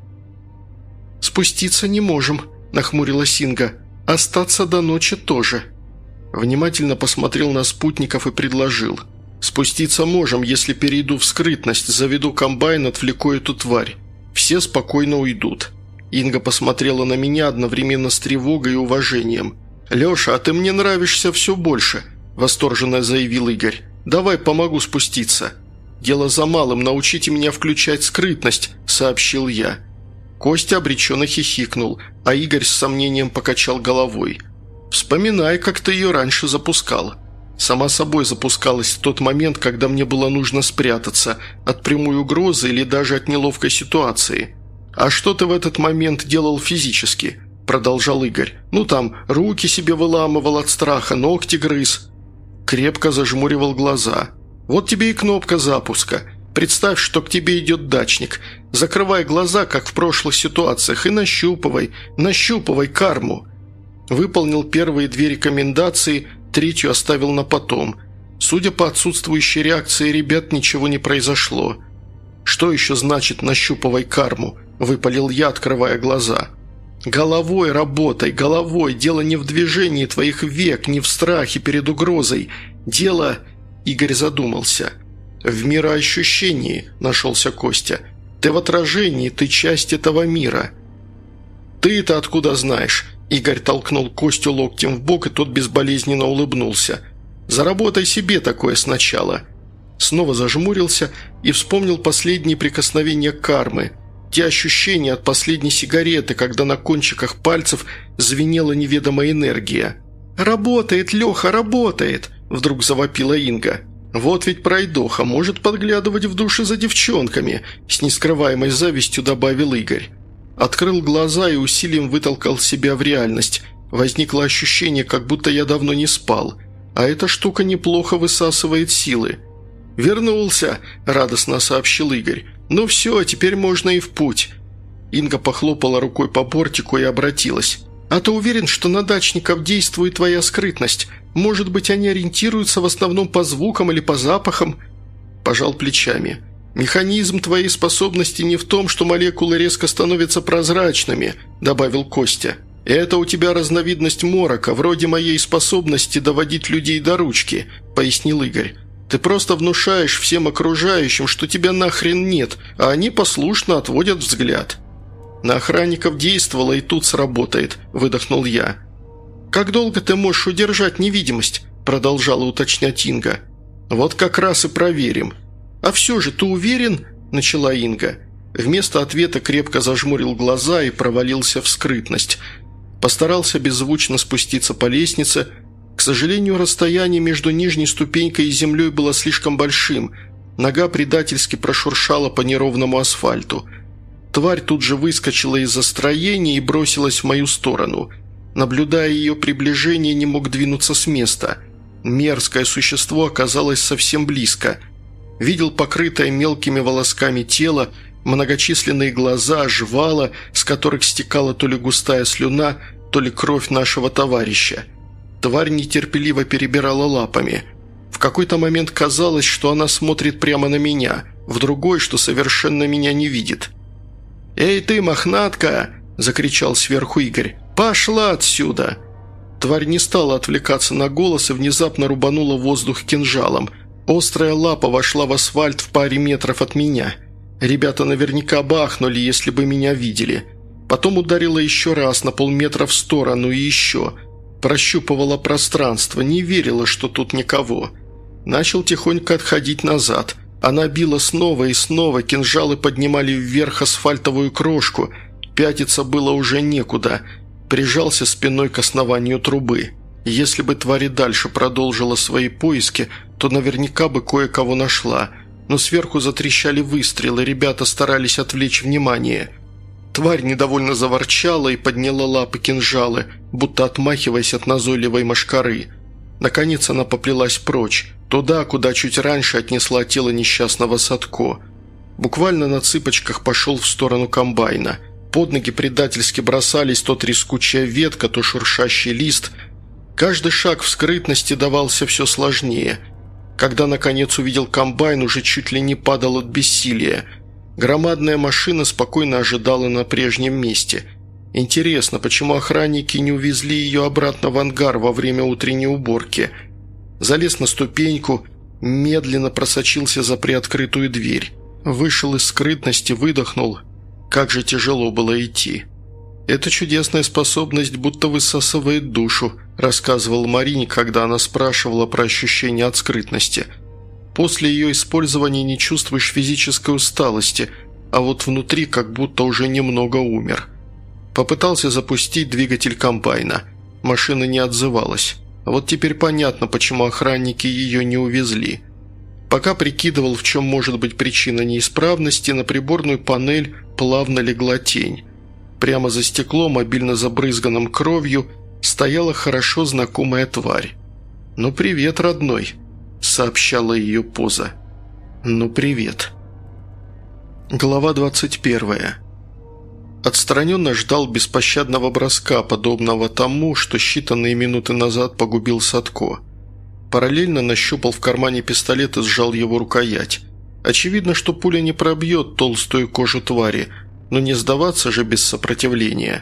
[SPEAKER 1] «Спуститься не можем», – нахмурилась Инга. «Остаться до ночи тоже». Внимательно посмотрел на спутников и предложил. «Спуститься можем, если перейду в скрытность, заведу комбайн, отвлеку эту тварь. Все спокойно уйдут». Инга посмотрела на меня одновременно с тревогой и уважением. «Леша, а ты мне нравишься все больше», – восторженно заявил Игорь. «Давай помогу спуститься». «Дело за малым, научите меня включать скрытность», – сообщил я. Костя обреченно хихикнул, а Игорь с сомнением покачал головой. «Вспоминай, как ты ее раньше запускал». Сама собой запускалась в тот момент, когда мне было нужно спрятаться от прямой угрозы или даже от неловкой ситуации. «А что ты в этот момент делал физически?» – продолжал Игорь. «Ну там, руки себе выламывал от страха, ногти грыз». Крепко зажмуривал глаза. «Вот тебе и кнопка запуска. Представь, что к тебе идет дачник. Закрывай глаза, как в прошлых ситуациях, и нащупывай карму». Выполнил первые 2 рекомендации, 3-ю оставил на потом. Судя по отсутствующей реакции ребят, ничего не произошло. «Что еще значит «нащупывай карму»?» – выпалил я, открывая глаза. «Головой работай, головой. Дело не в движении твоих век, не в страхе перед угрозой. Дело...» – Игорь задумался. «В мироощущении», – нашелся Костя. «Ты в отражении, ты часть этого мира». «Ты-то откуда знаешь?» – Игорь толкнул Костю локтем в бок, и тот безболезненно улыбнулся. «Заработай себе такое сначала». Снова зажмурился и вспомнил последние прикосновения кармы. Те ощущения от последней сигареты, когда на кончиках пальцев звенела неведомая энергия. «Работает, Леха, работает!» – вдруг завопила Инга. «Вот ведь пройдоха, может подглядывать в душе за девчонками», – с нескрываемой завистью добавил Игорь. Открыл глаза и усилием вытолкал себя в реальность. Возникло ощущение, как будто я давно не спал. А эта штука неплохо высасывает силы. «Вернулся», – радостно сообщил Игорь. «Ну все, теперь можно и в путь». Инга похлопала рукой по бортику и обратилась. «А ты уверен, что на дачников действует твоя скрытность? Может быть, они ориентируются в основном по звукам или по запахам?» Пожал плечами. «Механизм твоей способности не в том, что молекулы резко становятся прозрачными», – добавил Костя. «Это у тебя разновидность морока, вроде моей способности доводить людей до ручки», – пояснил Игорь. «Ты просто внушаешь всем окружающим, что тебя нахрен нет, а они послушно отводят взгляд». «На охранников действовало, и тут сработает», – выдохнул я. «Как долго ты можешь удержать невидимость?» – продолжала уточнять Инга. «Вот как раз и проверим». «А все же, ты уверен?» – начала Инга. Вместо ответа крепко зажмурил глаза и провалился в скрытность. Постарался беззвучно спуститься по лестнице. К сожалению, расстояние между нижней ступенькой и землей было слишком большим. Нога предательски прошуршала по неровному асфальту. Тварь тут же выскочила из-за строения и бросилась в мою сторону. Наблюдая ее приближение, не мог двинуться с места. Мерзкое существо оказалось совсем близко. Видел покрытое мелкими волосками тело, многочисленные глаза, жвала, с которых стекала то ли густая слюна, то ли кровь нашего товарища. Тварь нетерпеливо перебирала лапами. В какой-то момент казалось, что она смотрит прямо на меня, в другой, что совершенно меня не видит. «Эй ты, мохнатка!» – закричал сверху Игорь. «Пошла отсюда!» Тварь не стала отвлекаться на голос и внезапно рубанула воздух кинжалом. Острая лапа вошла в асфальт в паре метров от меня. Ребята наверняка бахнули, если бы меня видели. Потом ударила еще раз на полметра в сторону и еще. Прощупывала пространство, не верила, что тут никого. Начал тихонько отходить назад. Она била снова и снова, кинжалы поднимали вверх асфальтовую крошку. Пятиться было уже некуда. Прижался спиной к основанию трубы. Если бы тварь и дальше продолжила свои поиски, то наверняка бы кое-кого нашла. Но сверху затрещали выстрелы, ребята старались отвлечь внимание. Тварь недовольно заворчала и подняла лапы кинжалы, будто отмахиваясь от назойливой мошкары. Наконец она поплелась прочь, туда, куда чуть раньше отнесла тело несчастного Садко. Буквально на цыпочках пошел в сторону комбайна. Под ноги предательски бросались то трескучая ветка, то шуршащий лист. Каждый шаг в скрытности давался все сложнее. Когда, наконец, увидел комбайн, уже чуть ли не падал от бессилия. Громадная машина спокойно ожидала на прежнем месте. Интересно, почему охранники не увезли ее обратно в ангар во время утренней уборки? Залез на ступеньку, медленно просочился за приоткрытую дверь. Вышел из скрытности, выдохнул. Как же тяжело было идти. «Эта чудесная способность будто высасывает душу», рассказывал Марине, когда она спрашивала про ощущение от скрытности. «После ее использования не чувствуешь физической усталости, а вот внутри как будто уже немного умер». Попытался запустить двигатель комбайна. Машина не отзывалась. Вот теперь понятно, почему охранники ее не увезли. Пока прикидывал, в чем может быть причина неисправности, на приборную панель плавно легла тень. Прямо за стеклом, обильно забрызганным кровью, стояла хорошо знакомая тварь. «Ну привет, родной», – сообщала ее поза. «Ну привет». Глава 21. Отстраненно ждал беспощадного броска, подобного тому, что считанные минуты назад погубил Садко. Параллельно нащупал в кармане пистолет и сжал его рукоять. Очевидно, что пуля не пробьет толстую кожу твари, но не сдаваться же без сопротивления.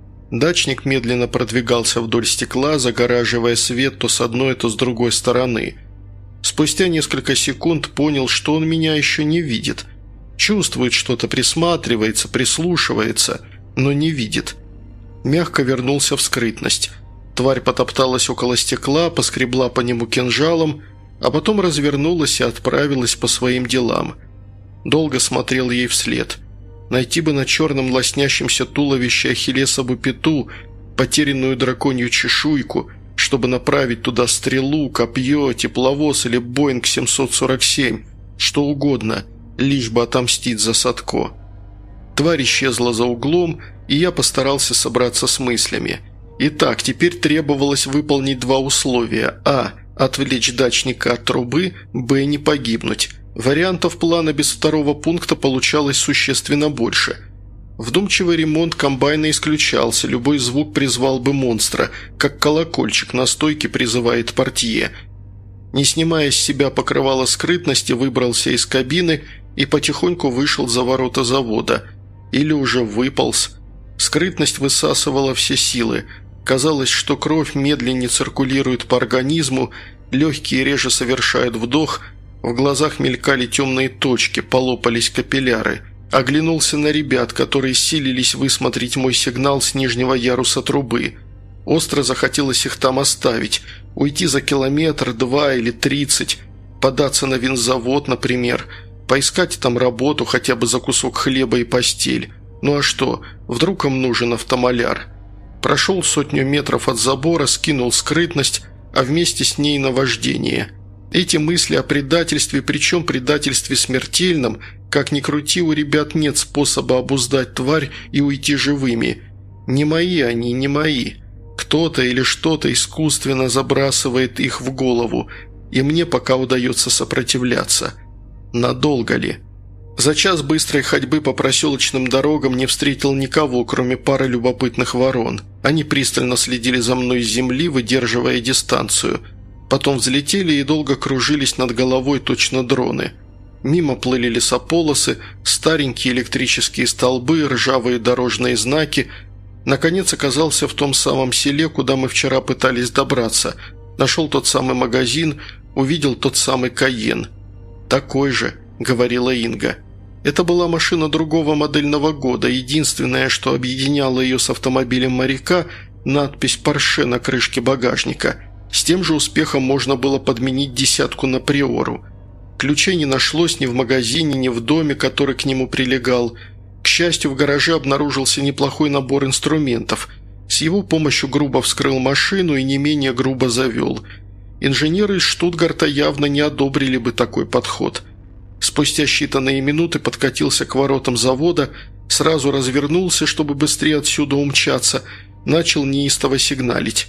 [SPEAKER 1] Дачник медленно продвигался вдоль стекла, загораживая свет то с одной, то с другой стороны. Спустя несколько секунд понял, что он меня еще не видит. Чувствует что-то, присматривается, прислушивается, но не видит. Мягко вернулся в скрытность. Тварь потопталась около стекла, поскребла по нему кинжалом, а потом развернулась и отправилась по своим делам. Долго смотрел ей вслед. Найти бы на черном лоснящемся туловище ахиллесову пяту, потерянную драконью чешуйку, чтобы направить туда стрелу, копье, тепловоз или Боинг 747, что угодно, лишь бы отомстить за Садко. Тварь исчезла за углом, и я постарался собраться с мыслями. Итак, теперь требовалось выполнить два условия. А. Отвлечь дачника от трубы. Б. Не погибнуть. Вариантов плана без второго пункта получалось существенно больше. Вдумчивый ремонт комбайна исключался, любой звук призвал бы монстра, как колокольчик на стойке призывает портье. Не снимая с себя покрывала скрытности, выбрался из кабины и потихоньку вышел за ворота завода. Или уже выполз. Скрытность высасывала все силы. Казалось, что кровь медленнее циркулирует по организму, легкие реже совершают вдох, в глазах мелькали темные точки, полопались капилляры. Оглянулся на ребят, которые силились высмотреть мой сигнал с нижнего яруса трубы. Остро захотелось их там оставить, уйти за километр, 2 или 30, податься на винзавод, например, поискать там работу хотя бы за кусок хлеба и постель. Ну а что, вдруг им нужен автомаляр? Прошел 100 метров от забора, скинул скрытность, а вместе с ней наваждение. Эти мысли о предательстве, причем предательстве смертельном, как ни крути, у ребят нет способа обуздать тварь и уйти живыми. Не мои они, не мои. Кто-то или что-то искусственно забрасывает их в голову, и мне пока удается сопротивляться. Надолго ли? За час быстрой ходьбы по проселочным дорогам не встретил никого, кроме пары любопытных ворон. Они пристально следили за мной с земли, выдерживая дистанцию. Потом взлетели и долго кружились над головой точно дроны. Мимо плыли лесополосы, старенькие электрические столбы, ржавые дорожные знаки. Наконец оказался в том самом селе, куда мы вчера пытались добраться. Нашел тот самый магазин, увидел тот самый Кайен. «Такой же», — говорила Инга. Это была машина другого модельного года. Единственное, что объединяло ее с автомобилем моряка – надпись «Порше» на крышке багажника. С тем же успехом можно было подменить десятку на Приору. Ключей не нашлось ни в магазине, ни в доме, который к нему прилегал. К счастью, в гараже обнаружился неплохой набор инструментов. С его помощью грубо вскрыл машину и не менее грубо завел. Инженеры из Штутгарта явно не одобрили бы такой подход. Спустя считанные минуты подкатился к воротам завода, сразу развернулся, чтобы быстрее отсюда умчаться, начал неистово сигналить.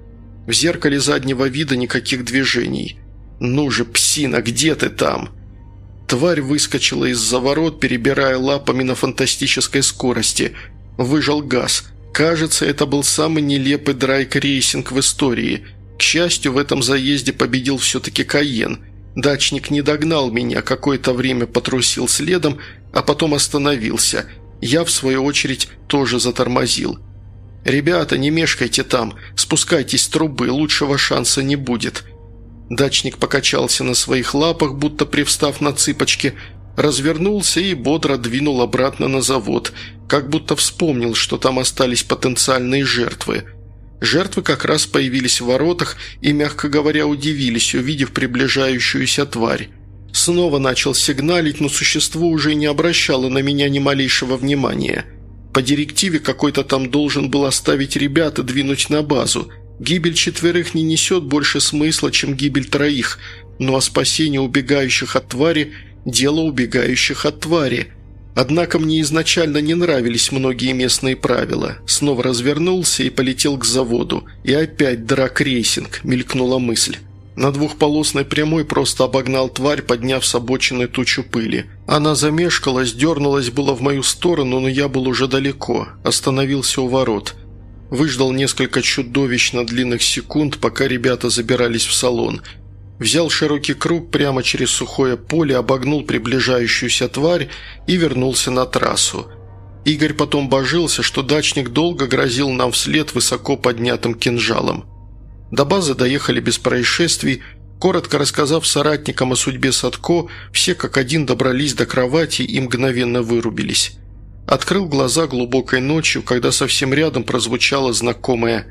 [SPEAKER 1] В зеркале заднего вида никаких движений. «Ну же, псина, где ты там?» Тварь выскочила из-за ворот, перебирая лапами на фантастической скорости. Выжал газ. Кажется, это был самый нелепый драйк-рейсинг в истории. К счастью, в этом заезде победил все-таки Кайен. Дачник не догнал меня, какое-то время потрусил следом, а потом остановился. Я, в свою очередь, тоже затормозил. «Ребята, не мешкайте там, спускайтесь с трубы, лучшего шанса не будет». Дачник покачался на своих лапах, будто привстав на цыпочки, развернулся и бодро двинул обратно на завод, как будто вспомнил, что там остались потенциальные жертвы. Жертвы как раз появились в воротах и, мягко говоря, удивились, увидев приближающуюся тварь. Снова начал сигналить, но существо уже не обращало на меня ни малейшего внимания. По директиве какой-то там должен был оставить ребят и двинуть на базу. Гибель 4 не несет больше смысла, чем гибель 3, ну а спасение убегающих от твари – дело убегающих от твари. Однако мне изначально не нравились многие местные правила. Снова развернулся и полетел к заводу. И опять драк-рейсинг, мелькнула мысль. На двухполосной прямой просто обогнал тварь, подняв с обочины тучу пыли. Она замешкалась, дернулась было в мою сторону, но я был уже далеко. Остановился у ворот. Выждал несколько чудовищно длинных секунд, пока ребята забирались в салон. Взял широкий круг прямо через сухое поле, обогнул приближающуюся тварь и вернулся на трассу. Игорь потом божился, что дачник долго грозил нам вслед высоко поднятым кинжалом. До базы доехали без происшествий. Коротко рассказав соратникам о судьбе Садко, все как один добрались до кровати и мгновенно вырубились. Открыл глаза глубокой ночью, когда совсем рядом прозвучало знакомое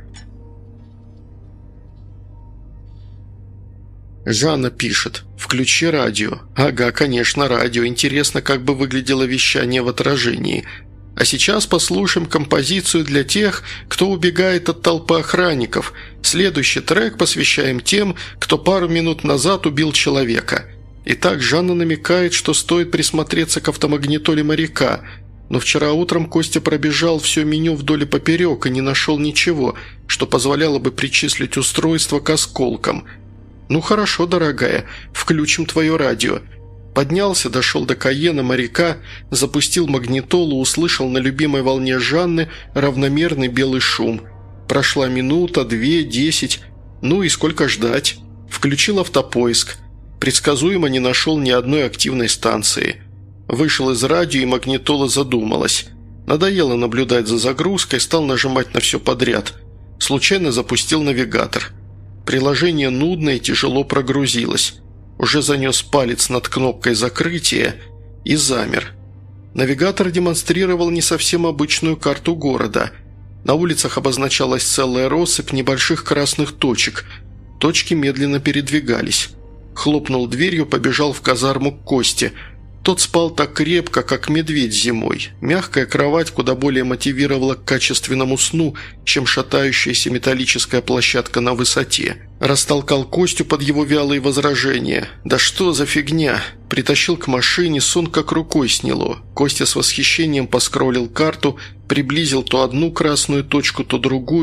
[SPEAKER 1] «Жанна пишет. Включи радио». «Ага, конечно, радио. Интересно, как бы выглядело вещание в отражении. А сейчас послушаем композицию для тех, кто убегает от толпы охранников. Следующий трек посвящаем тем, кто пару минут назад убил человека». Итак, Жанна намекает, что стоит присмотреться к автомагнитоле моряка. Но вчера утром Костя пробежал все меню вдоль и поперек и не нашел ничего, что позволяло бы причислить устройство к осколкам. «Ну хорошо, дорогая, включим твое радио». Поднялся, дошел до Кайена моряка, запустил магнитолу, услышал на любимой волне Жанны равномерный белый шум. Прошла минута, 2, 10, ну и сколько ждать. Включил автопоиск. Предсказуемо не нашел ни одной активной станции. Вышел из радио, и магнитола задумалась. Надоело наблюдать за загрузкой, стал нажимать на все подряд. Случайно запустил навигатор. Приложение нудно и тяжело прогрузилось. Уже занес палец над кнопкой закрытия и замер. Навигатор демонстрировал не совсем обычную карту города. На улицах обозначалась целая россыпь небольших красных точек. Точки медленно передвигались. Хлопнул дверью, побежал в казарму к Косте. Тот спал так крепко, как медведь зимой. Мягкая кровать куда более мотивировала к качественному сну, чем шатающаяся металлическая площадка на высоте. Растолкал Костю под его вялые возражения. «Да что за фигня?» Притащил к машине, сон как рукой сняло. Костя с восхищением поскроллил карту, приблизил то одну красную точку, то другую.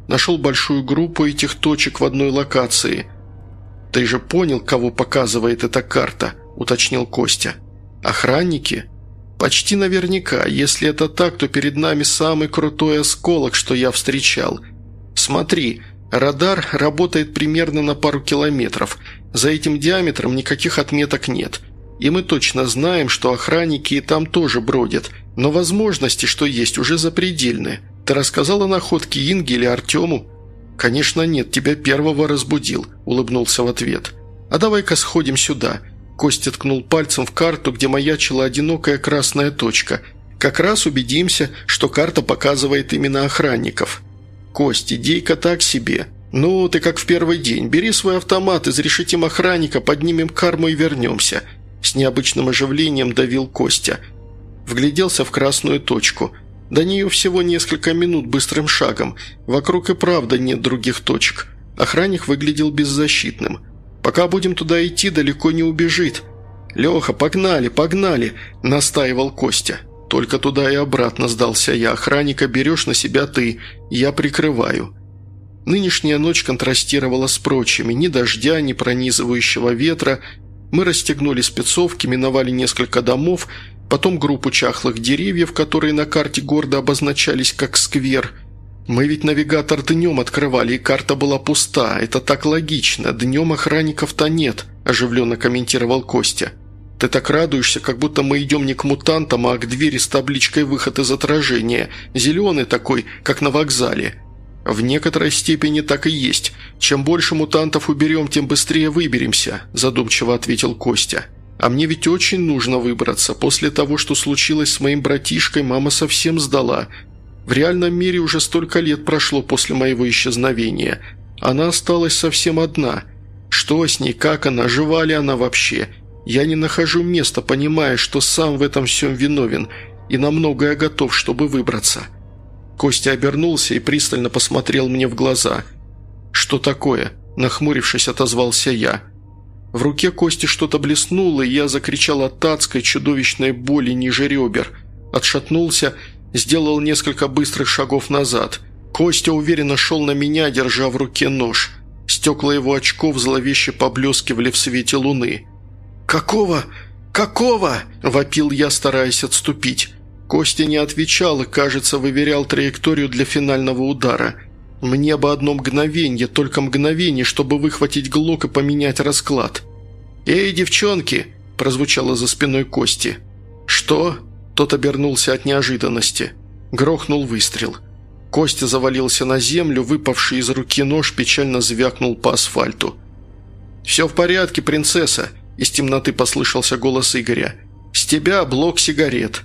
[SPEAKER 1] Нашел большую группу этих точек в одной локации. «Ты же понял, кого показывает эта карта?» – уточнил Костя. «Охранники?» «Почти наверняка. Если это так, то перед нами самый крутой осколок, что я встречал. Смотри, радар работает примерно на пару километров. За этим диаметром никаких отметок нет. И мы точно знаем, что охранники и там тоже бродят. Но возможности, что есть, уже запредельны. Ты рассказал о находке Инге или Артему?» «Конечно нет, тебя первого разбудил», – улыбнулся в ответ. «А давай-ка сходим сюда». Костя ткнул пальцем в карту, где маячила одинокая красная точка. «Как раз убедимся, что карта показывает именно охранников». «Кость, идейка так себе. Ну, ты как в первый день. Бери свой автомат, изрешетим охранника, поднимем карму и вернемся». С необычным оживлением давил Костя. Вгляделся в красную точку. До нее всего несколько минут быстрым шагом. Вокруг и правда нет других точек. Охранник выглядел беззащитным. «Пока будем туда идти, далеко не убежит». «Леха, погнали, погнали!» – настаивал Костя. «Только туда и обратно», – сдался я. «Охранника берешь на себя ты, я прикрываю». Нынешняя ночь контрастировала с прочими. Ни дождя, ни пронизывающего ветра. Мы расстегнули спецовки, миновали несколько домов, потом группу чахлых деревьев, которые на карте гордо обозначались как сквер. «Мы ведь навигатор днем открывали, и карта была пуста. Это так логично. Днем охранников-то нет», – оживленно комментировал Костя. «Ты так радуешься, как будто мы идем не к мутантам, а к двери с табличкой «Выход из отражения». Зеленый такой, как на вокзале». «В некоторой степени так и есть. Чем больше мутантов уберем, тем быстрее выберемся», – задумчиво ответил Костя. «А мне ведь очень нужно выбраться. После того, что случилось с моим братишкой, мама совсем сдала. В реальном мире уже столько лет прошло после моего исчезновения. Она осталась совсем одна. Что с ней, как она, жива ли она вообще? Я не нахожу места, понимая, что сам в этом всем виновен, и на многое готов, чтобы выбраться». Костя обернулся и пристально посмотрел мне в глаза. «Что такое?» – нахмурившись, отозвался я. В руке Кости что-то блеснуло, и я закричал от адской чудовищной боли ниже ребер. Отшатнулся, сделал несколько быстрых шагов назад. Костя уверенно шел на меня, держа в руке нож. Стекла его очков зловеще поблескивали в свете луны. «Какого? Какого?» – вопил я, стараясь отступить. Костя не отвечал и, кажется, выверял траекторию для финального удара. Мне бы одно мгновение, только мгновение, чтобы выхватить глок и поменять расклад. «Эй, девчонки!» – прозвучало за спиной Кости. «Что?» – тот обернулся от неожиданности. Грохнул выстрел. Костя завалился на землю, выпавший из руки нож печально звякнул по асфальту. «Все в порядке, принцесса!» – из темноты послышался голос Игоря. «С тебя блок сигарет!»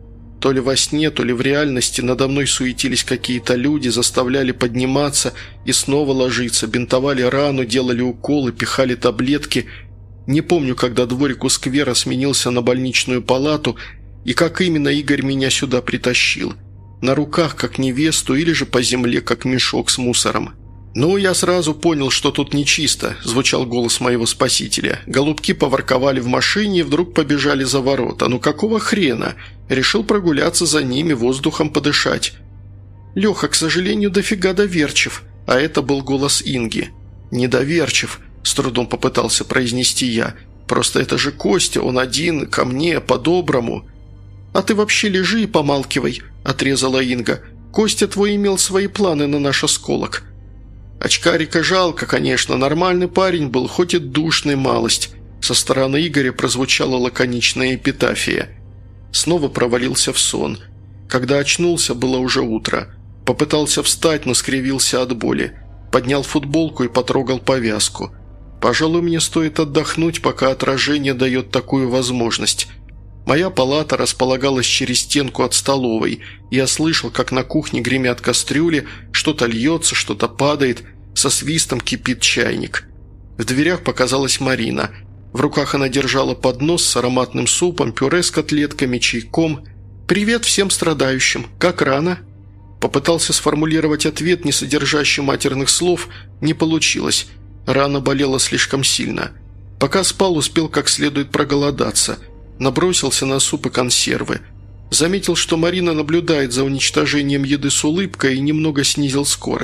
[SPEAKER 1] То ли во сне, то ли в реальности надо мной суетились какие-то люди, заставляли подниматься и снова ложиться, бинтовали рану, делали уколы, пихали таблетки. Не помню, когда дворик у сквера сменился на больничную палату и как именно Игорь меня сюда притащил. На руках, как невесту, или же по земле, как мешок с мусором. «Ну, я сразу понял, что тут нечисто», – звучал голос моего спасителя. Голубки поворковали в машине и вдруг побежали за ворота. «Ну какого хрена?» Решил прогуляться за ними, воздухом подышать. «Леха, к сожалению, дофига доверчив», – а это был голос Инги. «Недоверчив», – с трудом попытался произнести я. «Просто это же Костя, он один, ко мне, по-доброму». «А ты вообще лежи и помалкивай», – отрезала Инга. «Костя твой имел свои планы на наш осколок». «Очкарика жалко, конечно, нормальный парень был, хоть и душный малость». Со стороны Игоря прозвучала лаконичная эпитафия. Снова провалился в сон. Когда очнулся, было уже утро. Попытался встать, но скривился от боли. Поднял футболку и потрогал повязку. «Пожалуй, мне стоит отдохнуть, пока отражение дает такую возможность». Моя палата располагалась через стенку от столовой. Я слышал, как на кухне гремят кастрюли, что-то льется, что-то падает, со свистом кипит чайник. В дверях показалась Марина. В руках она держала поднос с ароматным супом, пюре с котлетками, чайком. «Привет всем страдающим! Как рано?» Попытался сформулировать ответ, не содержащий матерных слов, не получилось. Рана болела слишком сильно. Пока спал, успел как следует проголодаться. Набросился на суп и консервы. Заметил, что Марина наблюдает за уничтожением еды с улыбкой и немного снизил скорость.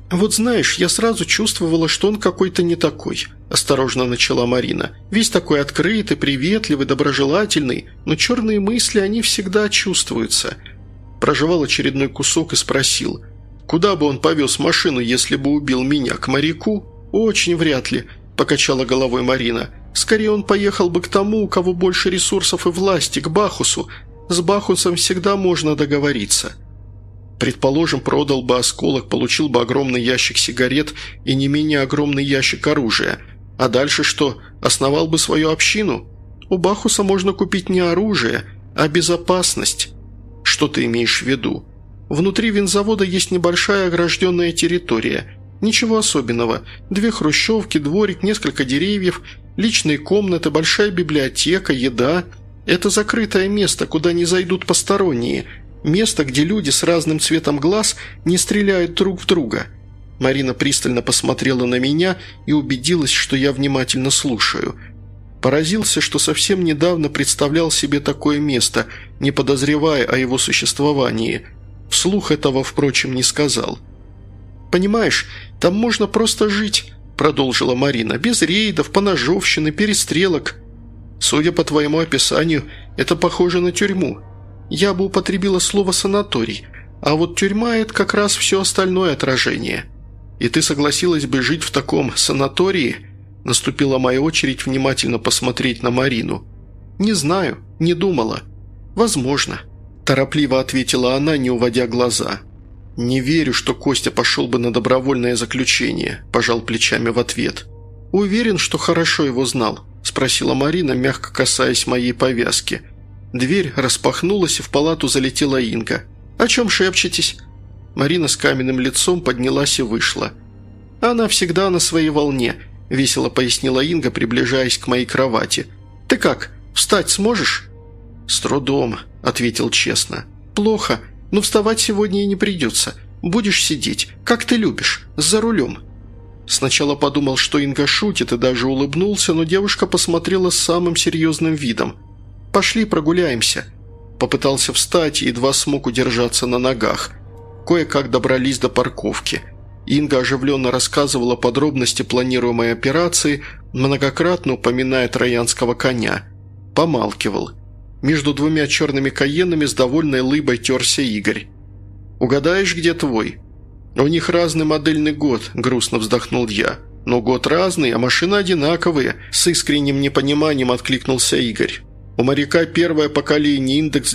[SPEAKER 1] «Вот знаешь, я сразу чувствовала, что он какой-то не такой», – осторожно начала Марина. «Весь такой открытый, приветливый, доброжелательный, но черные мысли, они всегда чувствуются». Прожевал очередной кусок и спросил: «Куда бы он повез машину, если бы убил меня? К моряку?» «Очень вряд ли», – покачала головой Марина. «Скорее он поехал бы к тому, у кого больше ресурсов и власти, к Бахусу. С Бахусом всегда можно договориться». Предположим, продал бы осколок, получил бы огромный ящик сигарет и не менее огромный ящик оружия. А дальше что? Основал бы свою общину? У Бахуса можно купить не оружие, а безопасность. Что ты имеешь в виду? Внутри винзавода есть небольшая огражденная территория. Ничего особенного. 2 хрущевки, дворик, несколько деревьев, личные комнаты, большая библиотека, еда. Это закрытое место, куда не зайдут посторонние. Место, где люди с разным цветом глаз не стреляют друг в друга. Марина пристально посмотрела на меня и убедилась, что я внимательно слушаю. Поразился, что совсем недавно представлял себе такое место, не подозревая о его существовании. Вслух этого, впрочем, не сказал. «Понимаешь, там можно просто жить», – продолжила Марина, – «без рейдов, поножовщины, перестрелок. Судя по твоему описанию, это похоже на тюрьму. Я бы употребила слово «санаторий», а вот тюрьма – это как раз все остальное отражение. И ты согласилась бы жить в таком санатории?» Наступила моя очередь внимательно посмотреть на Марину. «Не знаю, не думала. Возможно», – торопливо ответила она, не уводя глаза. «Не верю, что Костя пошел бы на добровольное заключение», – пожал плечами в ответ. «Уверен, что хорошо его знал?» – спросила Марина, мягко касаясь моей повязки. Дверь распахнулась, и в палату залетела Инга. «О чем шепчетесь?» Марина с каменным лицом поднялась и вышла. «Она всегда на своей волне», – весело пояснила Инга, приближаясь к моей кровати. «Ты как, встать сможешь?» «С трудом», – ответил честно. «Плохо, но вставать сегодня и не придется. Будешь сидеть, как ты любишь, за рулем». Сначала подумал, что Инга шутит, и даже улыбнулся, но девушка посмотрела с самым серьезным видом. «Пошли прогуляемся». Попытался встать и едва смог удержаться на ногах. Кое-как добрались до парковки. Инга оживленно рассказывала подробности планируемой операции, многократно упоминая троянского коня. Помалкивал. Между 2 черными каенами с довольной лыбой терся Игорь. «Угадаешь, где твой?» «У них разный модельный год», – грустно вздохнул я. «Но год разный, а машины одинаковые», – с искренним непониманием откликнулся Игорь. «У моряка первое поколение, индекс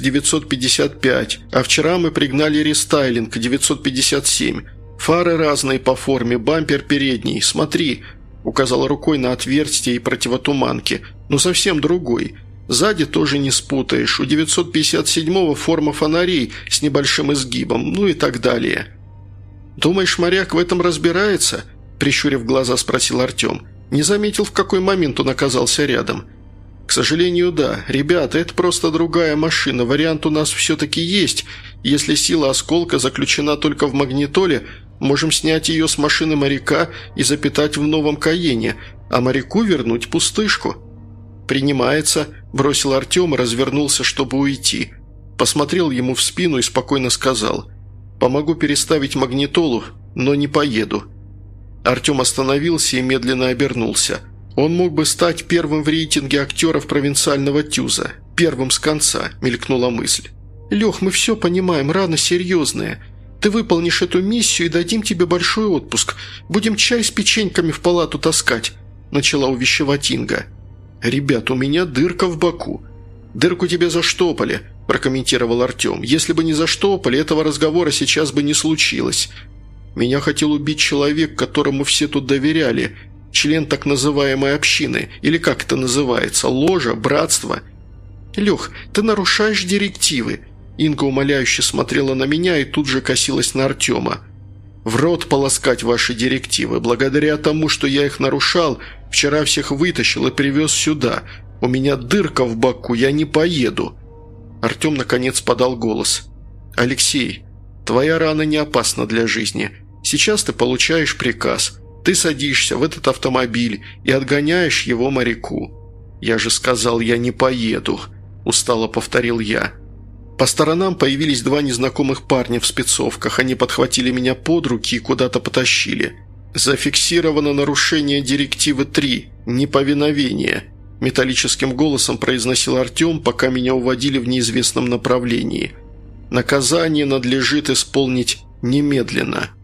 [SPEAKER 1] 955, а вчера мы пригнали рестайлинг 957. Фары разные по форме, бампер передний, смотри», – указал рукой на отверстие и противотуманки, – «но совсем другой. Сзади тоже не спутаешь, у 957-го форма фонарей с небольшим изгибом, ну и так далее». «Думаешь, моряк в этом разбирается?» – прищурив глаза, спросил Артем. «Не заметил, в какой момент он оказался рядом». «К сожалению, да. Ребята, это просто другая машина. Вариант у нас все-таки есть. Если сила осколка заключена только в магнитоле, можем снять ее с машины моряка и запитать в новом Каене, а моряку вернуть пустышку». «Принимается», – бросил Артем и развернулся, чтобы уйти. Посмотрел ему в спину и спокойно сказал: «Помогу переставить магнитолу, но не поеду». Артем остановился и медленно обернулся. Он мог бы стать первым в рейтинге актеров провинциального ТЮЗа. Первым с конца, мелькнула мысль. «Лех, мы все понимаем, рана серьезная. Ты выполнишь эту миссию и дадим тебе большой отпуск. Будем чай с печеньками в палату таскать», – начала увещевать Инга. «Ребят, у меня дырка в боку». «Дырку тебе заштопали», – прокомментировал Артем. «Если бы не заштопали, этого разговора сейчас бы не случилось. Меня хотел убить человек, которому все тут доверяли. Член так называемой общины, или как это называется, ложа, братство». «Лех, ты нарушаешь директивы». Инга умоляюще смотрела на меня и тут же косилась на Артема. «В рот полоскать ваши директивы. Благодаря тому, что я их нарушал, вчера всех вытащил и привез сюда. У меня дырка в боку, я не поеду». Артем наконец подал голос. «Алексей, твоя рана не опасна для жизни. Сейчас ты получаешь приказ. Ты садишься в этот автомобиль и отгоняешь его моряку». «Я же сказал, я не поеду», – устало повторил я. По сторонам появились два незнакомых парня в спецовках. Они подхватили меня под руки и куда-то потащили. «Зафиксировано нарушение директивы 3. Неповиновение», – металлическим голосом произносил Артем, пока меня уводили в неизвестном направлении. «Наказание надлежит исполнить немедленно».